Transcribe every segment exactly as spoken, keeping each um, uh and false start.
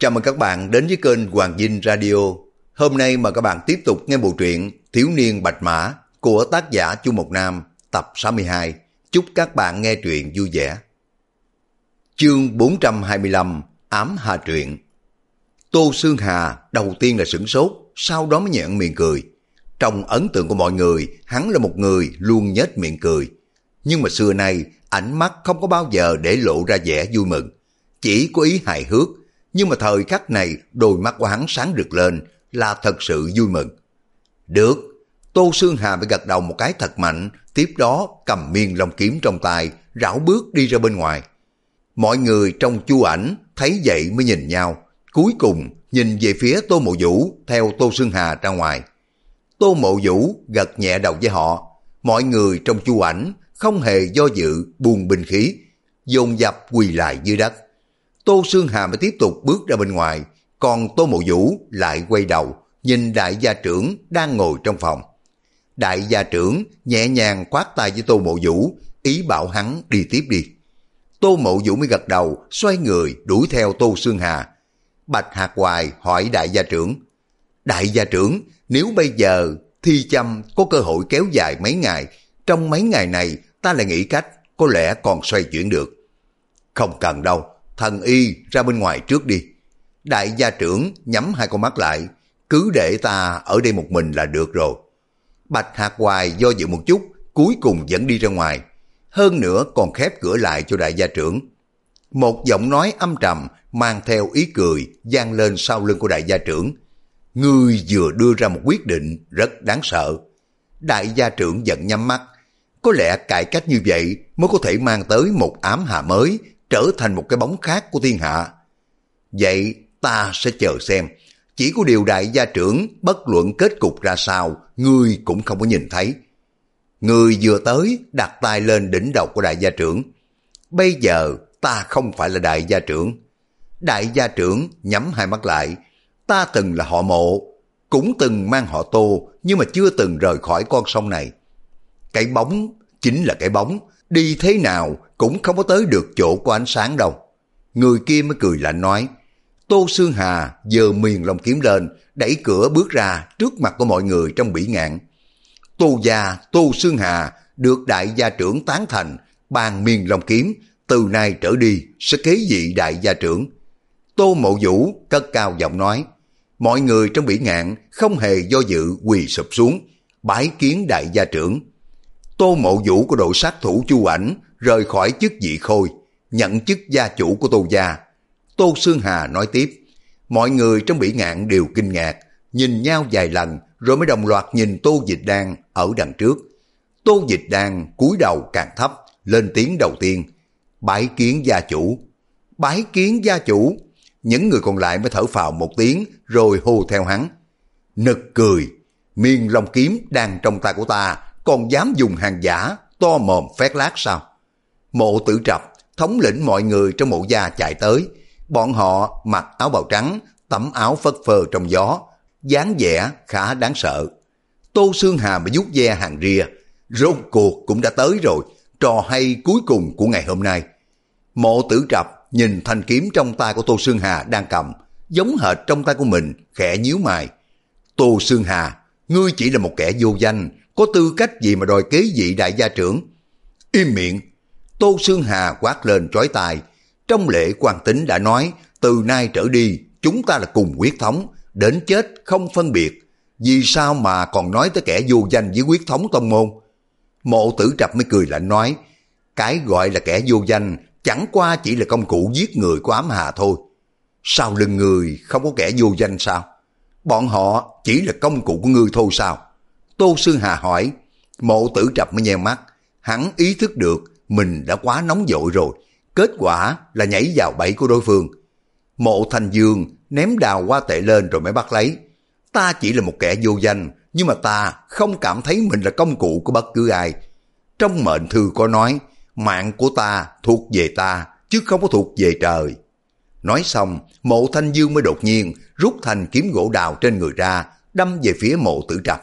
Chào mừng các bạn đến với kênh Hoàng Dinh Radio. Hôm nay mời các bạn tiếp tục nghe bộ truyện Thiếu niên Bạch Mã của tác giả Chu Mộc Nam tập sáu mươi hai. Chúc các bạn nghe truyện vui vẻ. Chương bốn trăm hai mươi lăm, Ám Hà Truyện. Tô Sương Hà đầu tiên là sửng sốt, sau đó mới nhợn miệng cười. Trong ấn tượng của mọi người, hắn là một người luôn nhếch miệng cười. Nhưng mà xưa nay, ánh mắt không có bao giờ để lộ ra vẻ vui mừng, chỉ có ý hài hước. Nhưng mà thời khắc này, đôi mắt của hắn sáng rực lên, là thật sự vui mừng. Được, Tô Sương Hà phải gật đầu một cái thật mạnh, tiếp đó cầm miên long kiếm trong tay, rảo bước đi ra bên ngoài. Mọi người trong chu ảnh thấy vậy mới nhìn nhau, cuối cùng nhìn về phía Tô Mộ Vũ theo Tô Sương Hà ra ngoài. Tô Mộ Vũ gật nhẹ đầu với họ, mọi người trong chu ảnh không hề do dự buông binh khí, dồn dập quỳ lại dưới đất. Tô Sương Hà mới tiếp tục bước ra bên ngoài, còn Tô Mộ Vũ lại quay đầu, nhìn đại gia trưởng đang ngồi trong phòng. Đại gia trưởng nhẹ nhàng khoát tay với Tô Mộ Vũ, ý bảo hắn đi tiếp đi. Tô Mộ Vũ mới gật đầu, xoay người đuổi theo Tô Sương Hà. Bạch Hạc Hoài hỏi đại gia trưởng, đại gia trưởng, nếu bây giờ thi châm có cơ hội kéo dài mấy ngày, trong mấy ngày này ta lại nghĩ cách, có lẽ còn xoay chuyển được. Không cần đâu, thần y ra bên ngoài trước đi. Đại gia trưởng nhắm hai con mắt lại, cứ để ta ở đây một mình là được rồi. Bạch Hạc Hoài do dự một chút, cuối cùng vẫn đi ra ngoài. Hơn nữa còn khép cửa lại cho đại gia trưởng. Một giọng nói âm trầm mang theo ý cười vang lên sau lưng của đại gia trưởng. Ngươi vừa đưa ra một quyết định rất đáng sợ. Đại gia trưởng giận nhắm mắt. Có lẽ cải cách như vậy mới có thể mang tới một ám hà mới, trở thành một cái bóng khác của thiên hạ. Vậy ta sẽ chờ xem. Chỉ có điều đại gia trưởng bất luận kết cục ra sao, ngươi cũng không có nhìn thấy. Ngươi vừa tới đặt tay lên đỉnh đầu của đại gia trưởng. Bây giờ ta không phải là đại gia trưởng. Đại gia trưởng nhắm hai mắt lại. Ta từng là họ Mộ, cũng từng mang họ Tô, nhưng mà chưa từng rời khỏi con sông này. Cái bóng chính là cái bóng, đi thế nào cũng không có tới được chỗ của ánh sáng đâu. Người kia mới cười lạnh nói. Tô Sương Hà giơ miền long kiếm lên, đẩy cửa bước ra trước mặt của mọi người trong bỉ ngạn. Tô gia Tô Sương Hà được đại gia trưởng tán thành, ban miền long kiếm, từ nay trở đi sẽ kế vị đại gia trưởng. Tô Mộ Vũ cất cao giọng nói. Mọi người trong bỉ ngạn không hề do dự quỳ sụp xuống, bái kiến đại gia trưởng. Tô Mộ Vũ của đội sát thủ Chu Ảnh rời khỏi chức vị khôi, nhận chức gia chủ của Tô gia. Tô Sương Hà nói tiếp. Mọi người trong bỉ ngạn đều kinh ngạc, nhìn nhau vài lần rồi mới đồng loạt nhìn Tô Dịch Đan ở đằng trước. Tô Dịch Đan cúi đầu càng thấp, lên tiếng đầu tiên. Bái kiến gia chủ. Bái kiến gia chủ. Những người còn lại mới thở phào một tiếng rồi hô theo hắn. Nực cười, miên long kiếm đang trong tay của ta, còn dám dùng hàng giả, to mồm phét lác sao? Mộ Tử Trập, thống lĩnh mọi người trong Mộ gia chạy tới. Bọn họ mặc áo bào trắng, tấm áo phất phơ trong gió, dáng vẻ khá đáng sợ. Tô Sương Hà mà vuốt ve hàng ria, rốt cuộc cũng đã tới rồi, trò hay cuối cùng của ngày hôm nay. Mộ Tử Trập nhìn thanh kiếm trong tay của Tô Sương Hà đang cầm, giống hệt trong tay của mình, khẽ nhíu mày. Tô Sương Hà, ngươi chỉ là một kẻ vô danh, có tư cách gì mà đòi kế vị đại gia trưởng? Im miệng! Tô Sương Hà quát lên chói tai. Trong lễ quan tính đã nói, từ nay trở đi, chúng ta là cùng huyết thống, đến chết không phân biệt. Vì sao mà còn nói tới kẻ vô danh với huyết thống tông môn? Mộ Tử Trập mới cười lạnh nói, cái gọi là kẻ vô danh chẳng qua chỉ là công cụ giết người của ám hà thôi. Sau lưng người không có kẻ vô danh sao? Bọn họ chỉ là công cụ của ngươi thôi sao? Tô Sương Hà hỏi. Mộ Tử Trập mới nheo mắt, hắn ý thức được mình đã quá nóng vội rồi, kết quả là nhảy vào bẫy của đối phương. Mộ Thanh Dương ném đào hoa tệ lên rồi mới bắt lấy. Ta chỉ là một kẻ vô danh, nhưng mà ta không cảm thấy mình là công cụ của bất cứ ai. Trong mệnh thư có nói, mạng của ta thuộc về ta, chứ không có thuộc về trời. Nói xong, Mộ Thanh Dương mới đột nhiên rút thanh kiếm gỗ đào trên người ra, đâm về phía Mộ Tử Trập.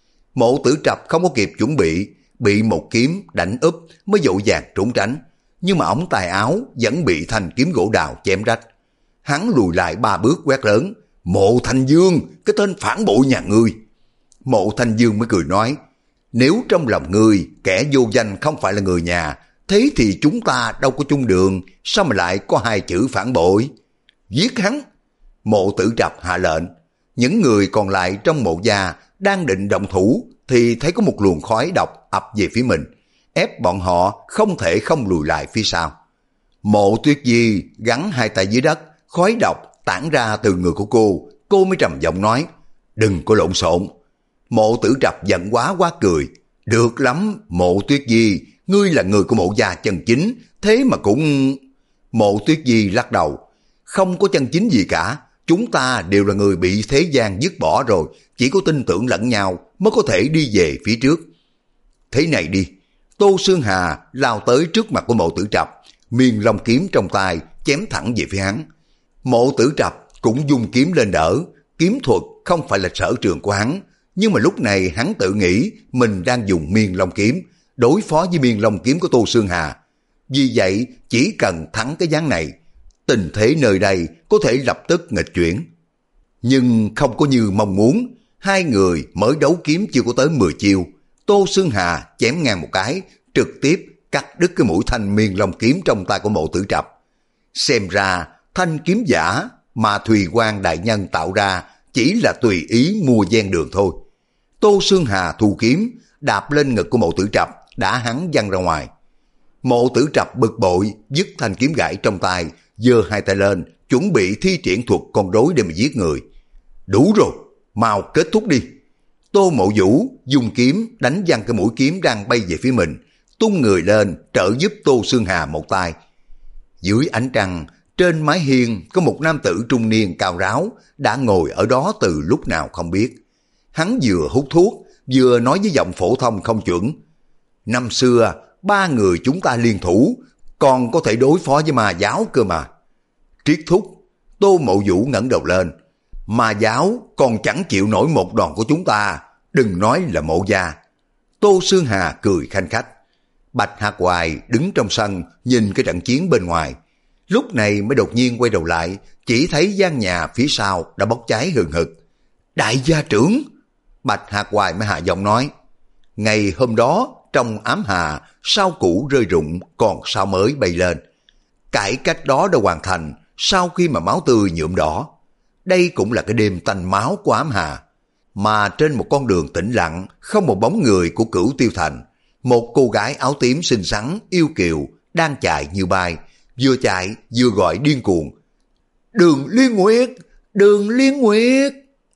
Mộ Tử Trập không có kịp chuẩn bị, bị một kiếm đánh úp mới vội vàng trốn tránh. Nhưng mà ống tay áo vẫn bị thanh kiếm gỗ đào chém rách. Hắn lùi lại ba bước quát lớn, Mộ Thanh Dương, cái tên phản bội nhà ngươi. Mộ Thanh Dương mới cười nói, nếu trong lòng ngươi kẻ vô danh không phải là người nhà, thế thì chúng ta đâu có chung đường, sao mà lại có hai chữ phản bội? Giết hắn! Mộ Tử Trập hạ lệnh. Những người còn lại trong mộ gia đang định động thủ thì thấy có một luồng khói độc ập về phía mình, ép bọn họ không thể không lùi lại phía sau. Mộ Tuyết Di gắn hai tay dưới đất, khói độc tản ra từ người của cô, cô mới trầm giọng nói, đừng có lộn xộn. Mộ Tử Trập giận quá quá cười, được lắm Mộ Tuyết Di, ngươi là người của mộ gia chân chính, thế mà cũng... Mộ Tuyết Di lắc đầu, không có chân chính gì cả, chúng ta đều là người bị thế gian dứt bỏ rồi, chỉ có tin tưởng lẫn nhau mới có thể đi về phía trước. Thế này đi, Tô Xương Hà lao tới trước mặt của Mộ Tử Trập, miên long kiếm trong tay chém thẳng về phía hắn. Mộ Tử Trập cũng dùng kiếm lên đỡ, kiếm thuật không phải là sở trường của hắn, nhưng mà lúc này hắn tự nghĩ mình đang dùng miên long kiếm đối phó với miên long kiếm của Tô Xương Hà. Vì vậy chỉ cần thắng cái ván này, tình thế nơi đây có thể lập tức nghịch chuyển. Nhưng không có như mong muốn, hai người mới đấu kiếm chưa có tới mười chiêu, Tô Xương Hà chém ngang một cái, trực tiếp cắt đứt cái mũi thanh miên long kiếm trong tay của Mộ Tử Trập. Xem ra thanh kiếm giả mà Thùy Quang đại nhân tạo ra chỉ là tùy ý mua ven đường thôi. Tô Xương Hà thu kiếm, đạp lên ngực của Mộ Tử Trập, đã hắn văng ra ngoài. Mộ Tử Trập bực bội, dứt thanh kiếm gãy trong tay, giơ hai tay lên, chuẩn bị thi triển thuật con rối để mà giết người. Đủ rồi, mau kết thúc đi. Tô Mộ Vũ dùng kiếm đánh văng cái mũi kiếm đang bay về phía mình, tung người lên trợ giúp Tô Xương Hà một tay. Dưới ánh trăng, trên mái hiên có một nam tử trung niên cao ráo đã ngồi ở đó từ lúc nào không biết. Hắn vừa hút thuốc, vừa nói với giọng phổ thông không chuẩn. Năm xưa, ba người chúng ta liên thủ, còn có thể đối phó với ma giáo cơ mà. Triết thúc, Tô Mộ Vũ ngẩng đầu lên. Ma giáo còn chẳng chịu nổi một đòn của chúng ta, đừng nói là Mộ gia. Tô Xương Hà cười khanh khách. Bạch Hạc Hoài đứng trong sân nhìn cái trận chiến bên ngoài. Lúc này mới đột nhiên quay đầu lại, chỉ thấy gian nhà phía sau đã bốc cháy hừng hực. Đại gia trưởng! Bạch Hạc Hoài mới hạ giọng nói, ngày hôm đó trong ám hà, sao cũ rơi rụng còn sao mới bay lên. Cải cách đó đã hoàn thành sau khi mà máu tươi nhuộm đỏ. Đây cũng là cái đêm tanh máu của ám hà. Mà trên một con đường tĩnh lặng, không một bóng người của Cửu Tiêu Thành, một cô gái áo tím xinh xắn, yêu kiều, đang chạy như bay, vừa chạy vừa gọi điên cuồng. Đường Liên Nguyệt! Đường Liên Nguyệt!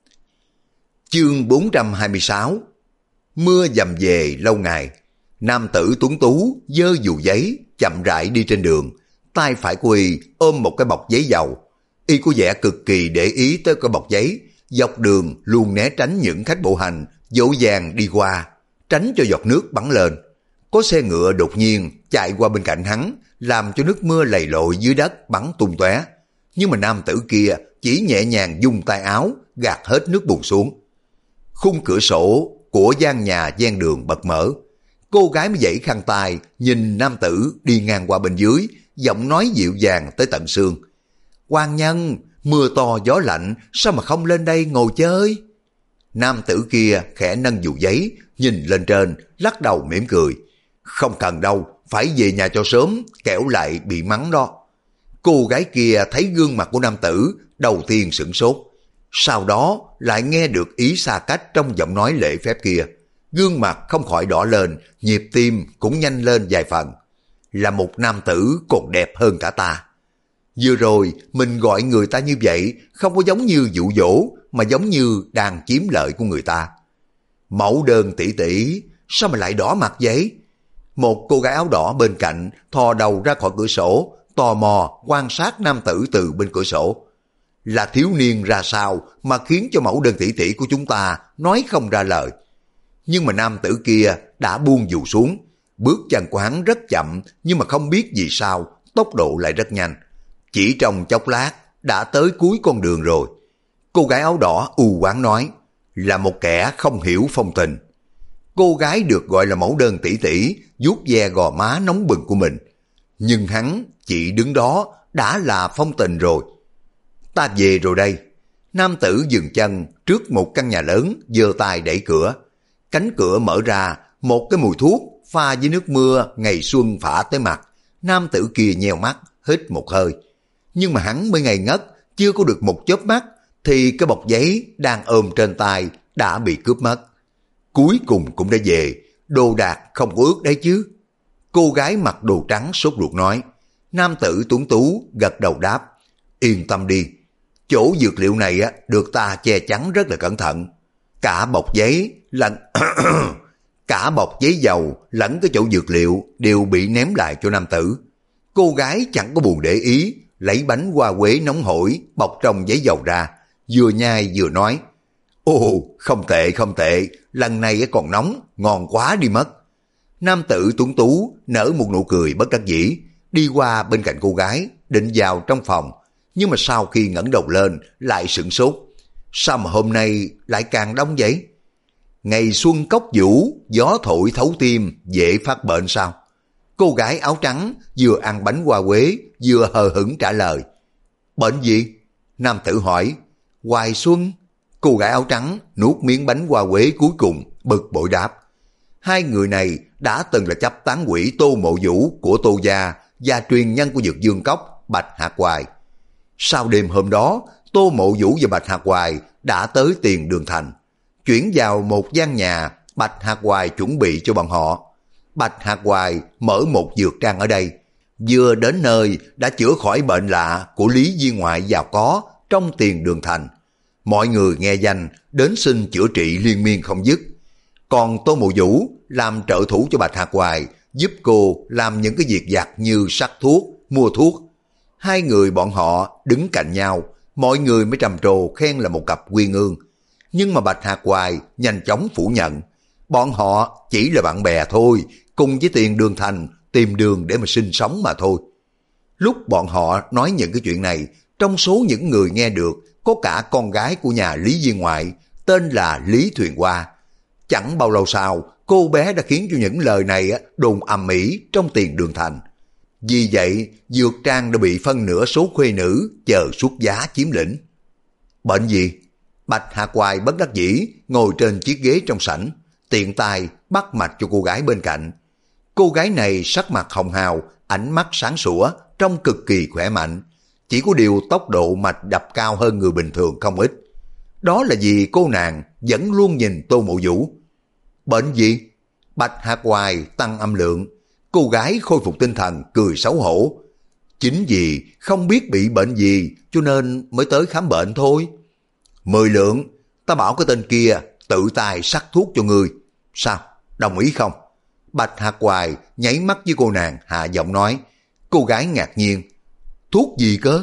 Chương bốn trăm hai mươi sáu. Mưa dầm về lâu ngày. Nam tử tuấn tú giơ dù giấy chậm rãi đi trên đường, tay phải của y ôm một cái bọc giấy dầu. Y có vẻ cực kỳ để ý tới cái bọc giấy, dọc đường luôn né tránh những khách bộ hành dỗ dàng đi qua, tránh cho giọt nước bắn lên. Có xe ngựa đột nhiên chạy qua bên cạnh hắn, làm cho nước mưa lầy lội dưới đất bắn tung tóe. Nhưng mà nam tử kia chỉ nhẹ nhàng dùng tay áo gạt hết nước bùn xuống. Khung cửa sổ của gian nhà ven đường bật mở. Cô gái mới dãy khăn tay nhìn nam tử đi ngang qua bên dưới, giọng nói dịu dàng tới tận xương. Quan nhân, mưa to gió lạnh, sao mà không lên đây ngồi chơi? Nam tử kia khẽ nâng dù giấy, nhìn lên trên, lắc đầu mỉm cười. Không cần đâu, phải về nhà cho sớm, kẻo lại bị mắng đó. Cô gái kia thấy gương mặt của nam tử, đầu tiên sửng sốt. Sau đó lại nghe được ý xa cách trong giọng nói lễ phép kia. Gương mặt không khỏi đỏ lên, nhịp tim cũng nhanh lên vài phần. Là một nam tử còn đẹp hơn cả ta. Vừa rồi mình gọi người ta như vậy không có giống như dụ dỗ, mà giống như đang chiếm lợi của người ta. Mẫu đơn tỷ tỷ, sao mà lại đỏ mặt vậy? Một cô gái áo đỏ bên cạnh thò đầu ra khỏi cửa sổ, tò mò quan sát nam tử từ bên cửa sổ. Là thiếu niên ra sao mà khiến cho mẫu đơn tỷ tỷ của chúng ta nói không ra lời. Nhưng mà nam tử kia đã buông dù xuống, bước chân của hắn rất chậm, nhưng mà không biết vì sao tốc độ lại rất nhanh. Chỉ trong chốc lát đã tới cuối con đường rồi. Cô gái áo đỏ u oán nói, là một kẻ không hiểu phong tình. Cô gái được gọi là mẫu đơn tỷ tỷ vuốt ve gò má nóng bừng của mình. Nhưng hắn chỉ đứng đó đã là phong tình rồi. Ta về rồi đây. Nam tử dừng chân trước một căn nhà lớn, giơ tay đẩy cửa. Cánh cửa mở ra, một cái mùi thuốc pha với nước mưa ngày xuân phả tới mặt. Nam tử kia nheo mắt, hít một hơi. Nhưng mà hắn mới ngây ngất, chưa có được một chớp mắt, thì cái bọc giấy đang ôm trên tay đã bị cướp mất. Cuối cùng cũng đã về, đồ đạc không có ướt đấy chứ. Cô gái mặc đồ trắng sốt ruột nói. Nam tử tuấn tú gật đầu đáp. Yên tâm đi, chỗ dược liệu này á được ta che chắn rất là cẩn thận. Cả bọc giấy lẫn cả bọc giấy dầu lẫn cái chỗ dược liệu đều bị ném lại cho nam tử. Cô gái chẳng có buồn để ý, lấy bánh hoa quế nóng hổi bọc trong giấy dầu ra, vừa nhai vừa nói. Ồ, không tệ không tệ, lần này còn nóng, ngon quá đi mất. Nam tử tuấn tú nở một nụ cười bất đắc dĩ, đi qua bên cạnh cô gái, định vào trong phòng. Nhưng mà sau khi ngẩng đầu lên lại sửng sốt. Sao mà hôm nay lại càng đông vậy? Ngày xuân cốc vũ, gió thổi thấu tim, dễ phát bệnh sao? Cô gái áo trắng vừa ăn bánh hoa quế vừa hờ hững trả lời. Bệnh gì? Nam tử hỏi. Hoài xuân. Cô gái áo trắng nuốt miếng bánh hoa quế cuối cùng, bực bội đáp. Hai người này đã từng là chấp tán quỷ Tô Mộ Vũ của Tô gia và truyền nhân của Dược Dương Cốc, Bạch Hạc Hoài. Sau đêm hôm đó, Tô Mộ Vũ và Bạch Hạc Hoài đã tới Tiền Đường Thành, chuyển vào một gian nhà Bạch Hạc Hoài chuẩn bị cho bọn họ. Bạch Hạc Hoài mở một dược trang ở đây, vừa đến nơi đã chữa khỏi bệnh lạ của Lý Viên Ngoại giàu có trong Tiền Đường Thành. Mọi người nghe danh đến xin chữa trị liên miên không dứt. Còn Tô Mộ Vũ làm trợ thủ cho Bạch Hạc Hoài, giúp cô làm những cái việc vặt như sắc thuốc, mua thuốc. Hai người bọn họ đứng cạnh nhau, mọi người mới trầm trồ khen là một cặp uyên ương. Nhưng mà Bạch Hạc Hoài nhanh chóng phủ nhận. Bọn họ chỉ là bạn bè thôi, cùng với Tiền Đường Thành tìm đường để mà sinh sống mà thôi. Lúc bọn họ nói những cái chuyện này, trong số những người nghe được có cả con gái của nhà Lý Viên Ngoại, tên là Lý Thuyền Hoa. Chẳng bao lâu sau, cô bé đã khiến cho những lời này đồn ầm ĩ trong Tiền Đường Thành. Vì vậy, dược trang đã bị phân nửa số khuê nữ chờ xuất giá chiếm lĩnh. Bệnh gì? Bạch Hạc Hoài bất đắc dĩ ngồi trên chiếc ghế trong sảnh, tiện tay bắt mạch cho cô gái bên cạnh. Cô gái này sắc mặt hồng hào, ánh mắt sáng sủa, trông cực kỳ khỏe mạnh. Chỉ có điều tốc độ mạch đập cao hơn người bình thường không ít. Đó là vì cô nàng vẫn luôn nhìn Tô Mộ Vũ. Bệnh gì? Bạch Hạc Hoài tăng âm lượng. Cô gái khôi phục tinh thần, cười xấu hổ. Chính vì không biết bị bệnh gì cho nên mới tới khám bệnh thôi. Mười lượng, ta bảo cái tên kia tự tay sắc thuốc cho người. Sao, đồng ý không? Bạch Hạc Hoài nháy mắt với cô nàng, hạ giọng nói. Cô gái ngạc nhiên. Thuốc gì cơ?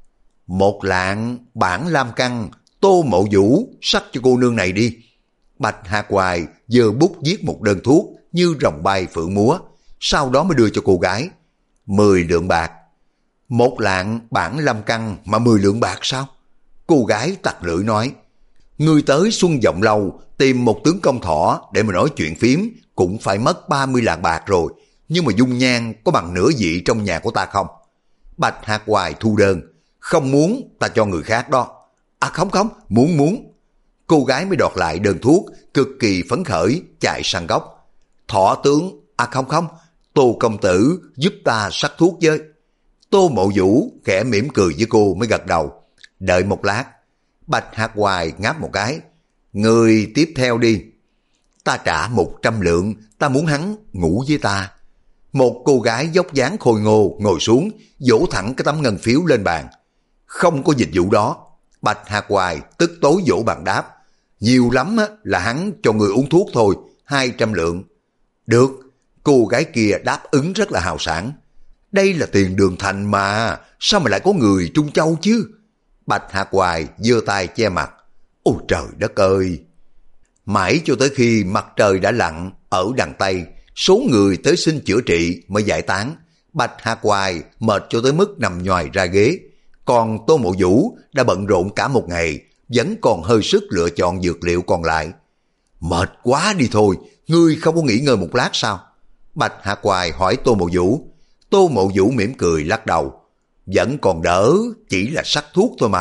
Một lạng bản lam căn, Tô Mộ Vũ sắc cho cô nương này đi. Bạch Hạc Hoài giơ bút viết một đơn thuốc như rồng bay phượng múa, sau đó mới đưa cho cô gái. Mười lượng bạc. Một lạng bản lam căn mà mười lượng bạc sao? Cô gái tặc lưỡi nói. Ngươi tới Xuân Vọng Lâu tìm một tướng công thỏ để mà nói chuyện phím cũng phải mất ba mươi lạng bạc rồi, nhưng mà dung nhan có bằng nửa vị trong nhà của ta không? Bạch Hạc Hoài thu đơn. Không muốn ta cho người khác đó. À không không, muốn muốn. Cô gái mới đoạt lại đơn thuốc, cực kỳ phấn khởi, chạy sang góc. Thỏ tướng, à không không, Tô công tử giúp ta sắc thuốc với. Tô Mộ Vũ khẽ mỉm cười với cô mới gật đầu. Đợi một lát. Bạch Hạc Hoài ngáp một cái. Người tiếp theo đi. Ta trả một trăm lượng, ta muốn hắn ngủ với ta. Một cô gái dốc dáng khôi ngô ngồi xuống, vỗ thẳng cái tấm ngân phiếu lên bàn. Không có dịch vụ đó. Bạch Hạc Hoài tức tối vỗ bàn đáp. Nhiều lắm á, là hắn cho người uống thuốc thôi, hai trăm lượng. Được, cô gái kia đáp ứng rất là hào sảng. Đây là Tiền Đường Thành mà, sao mà lại có người Trung Châu chứ? Bạch Hạc Hoài giơ tay che mặt. Ôi trời đất ơi! Mãi cho tới khi mặt trời đã lặn ở đằng Tây, số người tới xin chữa trị mới giải tán. Bạch Hạc Hoài mệt cho tới mức nằm nhoài ra ghế. Còn Tô Mộ Vũ đã bận rộn cả một ngày, vẫn còn hơi sức lựa chọn dược liệu còn lại. Mệt quá đi thôi, ngươi không có nghỉ ngơi một lát sao? Bạch Hạc Hoài hỏi Tô Mộ Vũ. Tô Mộ Vũ mỉm cười lắc đầu. Vẫn còn đỡ, chỉ là sắc thuốc thôi mà,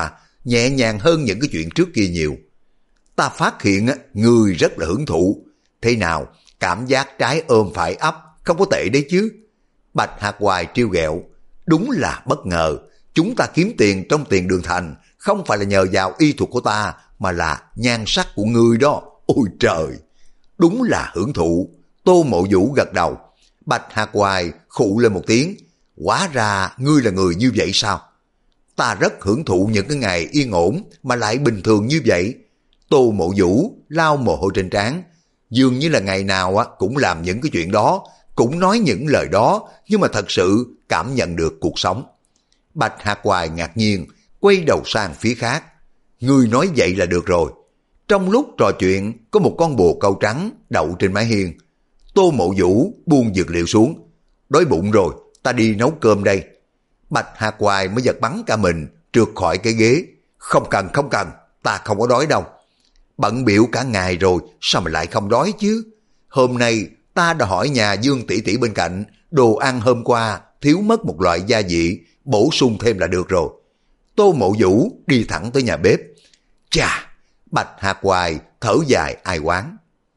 nhẹ nhàng hơn những cái chuyện trước kia nhiều. Ta phát hiện ngươi rất là hưởng thụ. Thế nào, cảm giác trái ôm phải ấp, không có tệ đấy chứ. Bạch Hạc Hoài trêu ghẹo. Đúng là bất ngờ, chúng ta kiếm tiền trong tiền đường thành, không phải là nhờ vào y thuật của ta, mà là nhan sắc của ngươi đó. Ôi trời, đúng là hưởng thụ. Tô Mộ Vũ gật đầu. Bạch Hạc Hoài khụ lên một tiếng. Hóa ra ngươi là người như vậy sao? Ta rất hưởng thụ những cái ngày yên ổn mà lại bình thường như vậy. Tô Mộ Vũ lau mồ hôi trên trán, dường như là ngày nào á cũng làm những cái chuyện đó, cũng nói những lời đó, nhưng mà thật sự cảm nhận được cuộc sống. Bạch Hạc Hoài ngạc nhiên, quay đầu sang phía khác. Ngươi nói vậy là được rồi. Trong lúc trò chuyện, có một con bồ câu trắng đậu trên mái hiên. Tô Mộ Vũ buông dược liệu xuống. Đói bụng rồi, ta đi nấu cơm đây. Bạch Hạc Hoài mới giật bắn cả mình, trượt khỏi cái ghế. Không cần, không cần, ta không có đói đâu. Bận biểu cả ngày rồi, sao mà lại không đói chứ? Hôm nay ta đã hỏi nhà Dương tỷ tỷ bên cạnh, đồ ăn hôm qua thiếu mất một loại gia vị, bổ sung thêm là được rồi. Tô Mộ Vũ đi thẳng tới nhà bếp. Chà, Bạch Hạc Hoài thở dài ai oán.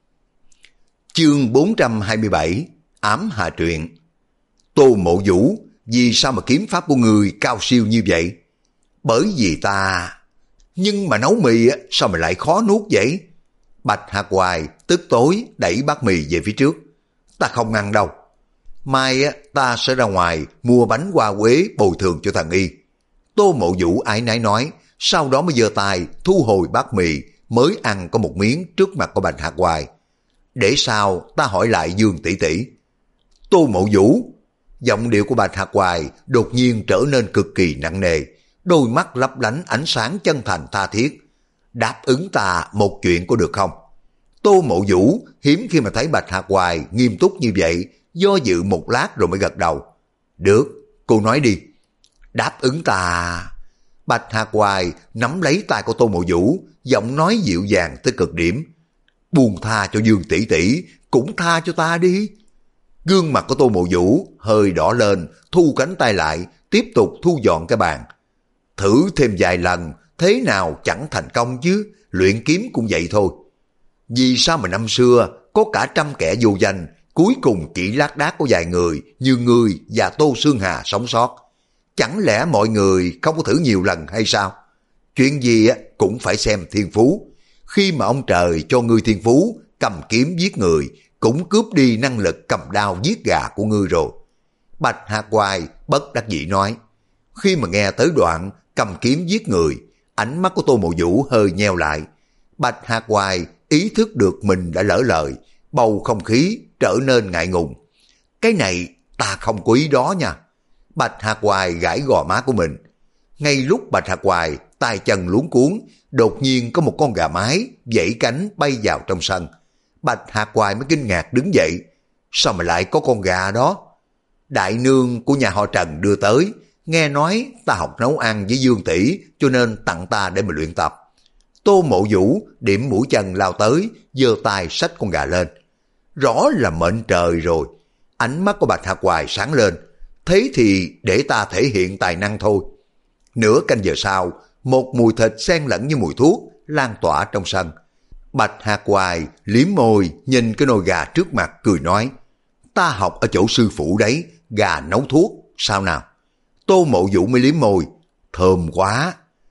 Chương bốn trăm hai mươi bảy, ám hà truyện. Tô Mộ Vũ, vì sao mà kiếm pháp của người cao siêu như vậy? Bởi vì ta... Nhưng mà nấu mì sao mà lại khó nuốt vậy? Bạch Hạc Hoài tức tối đẩy bát mì về phía trước. Ta không ăn đâu. Mai ta sẽ ra ngoài mua bánh hoa quế bồi thường cho thằng Y. Tô Mộ Vũ ái nái nói, sau đó mới giơ tay thu hồi bát mì, mới ăn có một miếng trước mặt của Bạch Hạc Hoài. Để sao ta hỏi lại Dương tỷ tỷ. Tô Mộ Vũ, giọng điệu của Bạch Hạc Hoài đột nhiên trở nên cực kỳ nặng nề, đôi mắt lấp lánh ánh sáng chân thành tha thiết. Đáp ứng ta một chuyện có được không? Tô Mộ Vũ hiếm khi mà thấy Bạch Hạc Hoài nghiêm túc như vậy, do dự một lát rồi mới gật đầu. Được, cô nói đi. Đáp ứng ta... Bạch Hạc Hoài nắm lấy tay của Tô Mộ Vũ, giọng nói dịu dàng tới cực điểm. Buông tha cho Dương tỷ tỷ, cũng tha cho ta đi. Gương mặt của Tô Mộ Vũ hơi đỏ lên, thu cánh tay lại, tiếp tục thu dọn cái bàn. Thử thêm vài lần, thế nào chẳng thành công chứ, luyện kiếm cũng vậy thôi. Vì sao mà năm xưa có cả trăm kẻ vô danh, cuối cùng chỉ lác đác có vài người như ngươi và Tô Sương Hà sống sót? Chẳng lẽ mọi người không có thử nhiều lần hay sao? Chuyện gì cũng phải xem thiên phú. Khi mà ông trời cho ngươi thiên phú, cầm kiếm giết người, cũng cướp đi năng lực cầm đao giết gà của ngươi rồi. Bạch Hạc Hoài bất đắc dĩ nói. Khi mà nghe tới đoạn cầm kiếm giết người, ánh mắt của Tô Mộ Vũ hơi nheo lại. Bạch Hạc Hoài ý thức được mình đã lỡ lời, bầu không khí trở nên ngại ngùng. Cái này ta không có ý đó nha. Bạch Hạc Hoài gãi gò má của mình. Ngay lúc Bạch Hạc Hoài tay chân luống cuống, đột nhiên có một con gà mái vẫy cánh bay vào trong sân. Bạch Hạc Hoài mới kinh ngạc đứng dậy. Sao mà lại có con gà đó? Đại nương của nhà họ Trần đưa tới, nghe nói ta học nấu ăn với Dương tỷ, cho nên tặng ta để mà luyện tập. Tô Mộ Vũ điểm mũi chân lao tới, giơ tay xách con gà lên. Rõ là mệnh trời rồi. Ánh mắt của Bạch Hạc Hoài sáng lên. Thế thì để ta thể hiện tài năng thôi. Nửa canh giờ sau, một mùi thịt xen lẫn như mùi thuốc lan tỏa trong sân. Bạch Hạc Hoài liếm môi nhìn cái nồi gà trước mặt cười nói. Ta học ở chỗ sư phụ đấy, gà nấu thuốc, sao nào? Tô Mộ Vũ mới liếm môi. Thơm quá,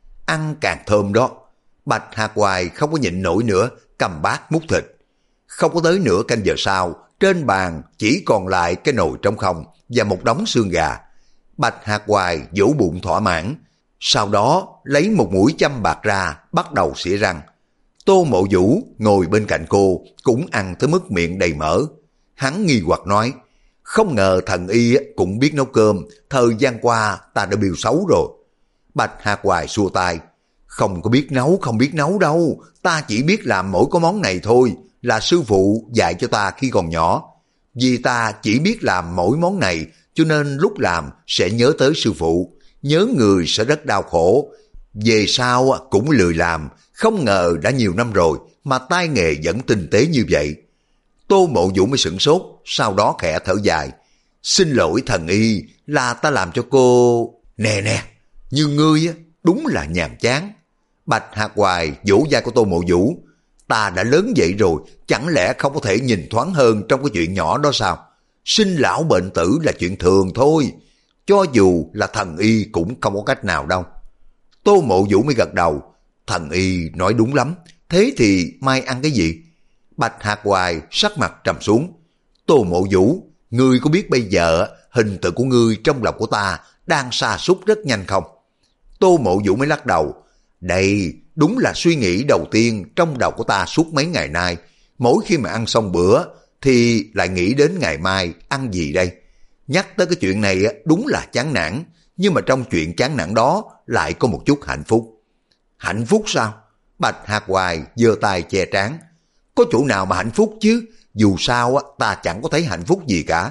ăn càng thơm đó. Bạch Hạc Hoài không có nhịn nổi nữa, cầm bát múc thịt. Không có tới nửa canh giờ sau, trên bàn chỉ còn lại cái nồi trống không và một đống xương gà. Bạch Hạc Hoài vỗ bụng thỏa mãn, sau đó lấy một mũi châm bạc ra, bắt đầu xỉa răng. Tô Mộ Vũ ngồi bên cạnh cô, cũng ăn tới mức miệng đầy mỡ. Hắn nghi hoặc nói, không ngờ thần Y cũng biết nấu cơm, thời gian qua ta đã biểu xấu rồi. Bạch Hạc Hoài xua tay, không có biết nấu, không biết nấu đâu, ta chỉ biết làm mỗi có món này thôi, là sư phụ dạy cho ta khi còn nhỏ. Vì ta chỉ biết làm mỗi món này, cho nên lúc làm sẽ nhớ tới sư phụ, nhớ người sẽ rất đau khổ. Về sau cũng lười làm, không ngờ đã nhiều năm rồi mà tay nghề vẫn tinh tế như vậy. Tô Mộ Vũ mới sửng sốt, sau đó khẽ thở dài. Xin lỗi thần Y, là ta làm cho cô... Nè nè, như ngươi đúng là nhàm chán. Bạch Hạc Hoài vỗ vai của Tô Mộ Vũ. Ta đã lớn vậy rồi, chẳng lẽ không có thể nhìn thoáng hơn trong cái chuyện nhỏ đó sao? Sinh lão bệnh tử là chuyện thường thôi, cho dù là thần y cũng không có cách nào đâu. Tô Mộ Vũ mới gật đầu. Thần y nói đúng lắm, thế thì mai ăn cái gì? Bạch Hạc Hoài sắc mặt trầm xuống. Tô Mộ Vũ, ngươi có biết bây giờ hình tượng của ngươi trong lòng của ta đang sa sút rất nhanh không? Tô Mộ Vũ mới lắc đầu. Đây đúng là suy nghĩ đầu tiên trong đầu của ta suốt mấy ngày nay. Mỗi khi mà ăn xong bữa thì lại nghĩ đến ngày mai ăn gì đây. Nhắc tới cái chuyện này đúng là chán nản, nhưng mà trong chuyện chán nản đó lại có một chút hạnh phúc. Hạnh phúc sao? Bạch Hạc Hoài giơ tay che trán. Có chỗ nào mà hạnh phúc chứ? Dù sao ta chẳng có thấy hạnh phúc gì cả.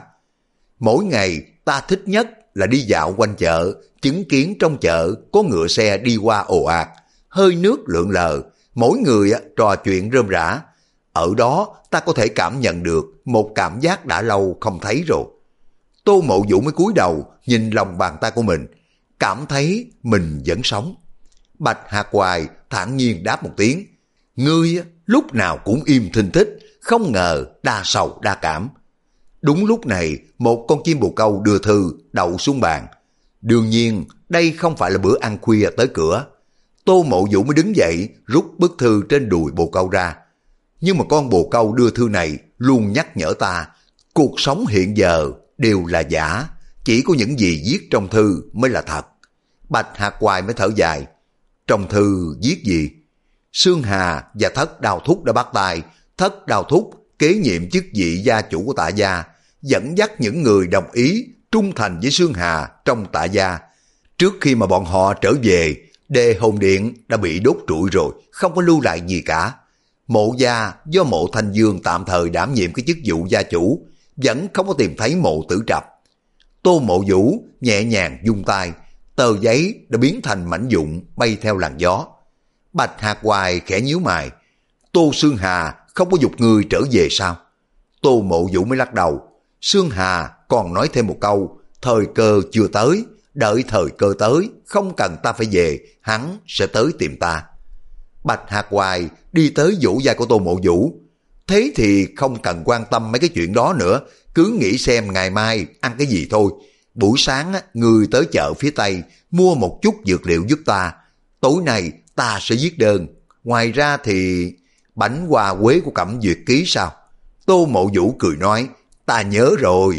Mỗi ngày ta thích nhất là đi dạo quanh chợ, chứng kiến trong chợ có ngựa xe đi qua ồ ạt, hơi nước lượn lờ, mỗi người trò chuyện rơm rả. Ở đó ta có thể cảm nhận được một cảm giác đã lâu không thấy rồi. Tô Mộ Vũ mới cúi đầu nhìn lòng bàn tay của mình, cảm thấy mình vẫn sống. Bạch Hạc Hoài thản nhiên đáp một tiếng. Ngươi lúc nào cũng im thinh thích, không ngờ đa sầu đa cảm. Đúng lúc này, một con chim bồ câu đưa thư đậu xuống bàn. Đương nhiên, đây không phải là bữa ăn khuya tới cửa. Tô Mộ Vũ mới đứng dậy, rút bức thư trên đùi bồ câu ra. Nhưng mà con bồ câu đưa thư này luôn nhắc nhở ta, cuộc sống hiện giờ đều là giả, chỉ có những gì viết trong thư mới là thật. Bạch Hạc Hoài mới thở dài. Trong thư viết gì? Sương Hà và Thất Đào Thúc đã bắt tay. Thất Đào Thúc kế nhiệm chức vị gia chủ của Tạ gia, dẫn dắt những người đồng ý trung thành với Sương Hà trong Tạ gia. Trước khi mà bọn họ trở về, Đề Hồn Điện đã bị đốt trụi rồi, không có lưu lại gì cả. Mộ gia do Mộ Thanh Dương tạm thời đảm nhiệm cái chức vụ gia chủ, vẫn không có tìm thấy Mộ Tử Trập. Tô Mộ Vũ nhẹ nhàng vung tay, tờ giấy đã biến thành mảnh vụn bay theo làn gió. Bạch Hạc Hoài khẽ nhíu mày. Tô Sương Hà không có giục người trở về sao? Tô Mộ Vũ mới lắc đầu. Sương Hà còn nói thêm một câu, thời cơ chưa tới, đợi thời cơ tới, không cần ta phải về, hắn sẽ tới tìm ta. Bạch Hạc Hoài đi tới vỗ vai của Tô Mộ Vũ. Thế thì không cần quan tâm mấy cái chuyện đó nữa, cứ nghĩ xem ngày mai ăn cái gì thôi. Buổi sáng người tới chợ phía Tây mua một chút dược liệu giúp ta. Tối nay ta sẽ viết đơn. Ngoài ra thì bánh hoa quế của Cẩm Duyệt ký sao? Tô Mộ Vũ cười nói, ta nhớ rồi.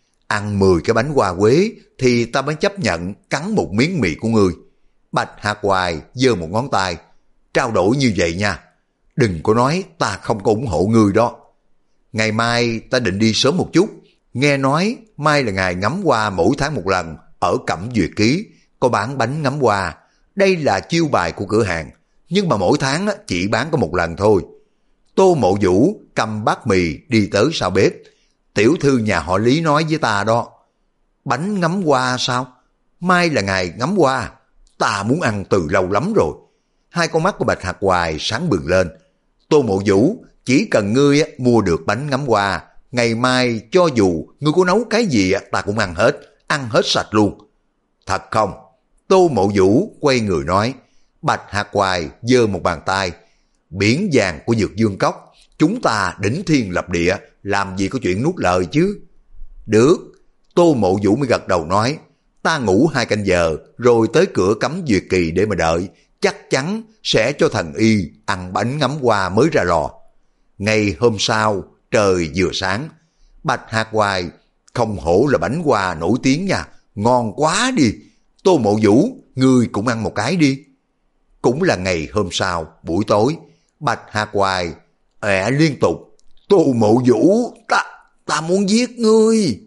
Ăn mười cái bánh hoa quế thì ta mới chấp nhận cắn một miếng mì của ngươi. Bạch Hạc Hoài giơ một ngón tay. Trao đổi như vậy nha. Đừng có nói ta không có ủng hộ ngươi đó. Ngày mai ta định đi sớm một chút. Nghe nói mai là ngày ngắm hoa mỗi tháng một lần. Ở Cẩm Duyệt Ký có bán bánh ngắm hoa. Đây là chiêu bài của cửa hàng. Nhưng mà mỗi tháng chỉ bán có một lần thôi. Tô Mộ Vũ cầm bát mì đi tới sau bếp. Tiểu thư nhà họ Lý nói với ta đó. Bánh ngắm hoa sao? Mai là ngày ngắm hoa. Ta muốn ăn từ lâu lắm rồi. Hai con mắt của Bạch Hạc Hoài sáng bừng lên. Tô Mộ Vũ, chỉ cần ngươi mua được bánh ngắm hoa, ngày mai cho dù ngươi có nấu cái gì ta cũng ăn hết, ăn hết sạch luôn. Thật không? Tô Mộ Vũ quay người nói. Bạch Hạc Hoài giơ một bàn tay. Biển vàng của Dược Dương Cốc, chúng ta đỉnh thiên lập địa, làm gì có chuyện nuốt lời chứ? Được. Tô Mộ Vũ mới gật đầu nói. Ta ngủ hai canh giờ rồi tới cửa Cẩm Duyệt Kỳ để mà đợi, chắc chắn sẽ cho thần y ăn bánh ngắm hoa mới ra lò. Ngày hôm sau, trời vừa sáng. Bạch Hạc Hoài, không hổ là bánh hoa nổi tiếng nha, ngon quá đi. Tô Mộ Vũ, ngươi cũng ăn một cái đi. Cũng là ngày hôm sau, buổi tối, Bạch Hạc Hoài ẹ liên tục. Tô Mộ Vũ, ta, ta muốn giết ngươi.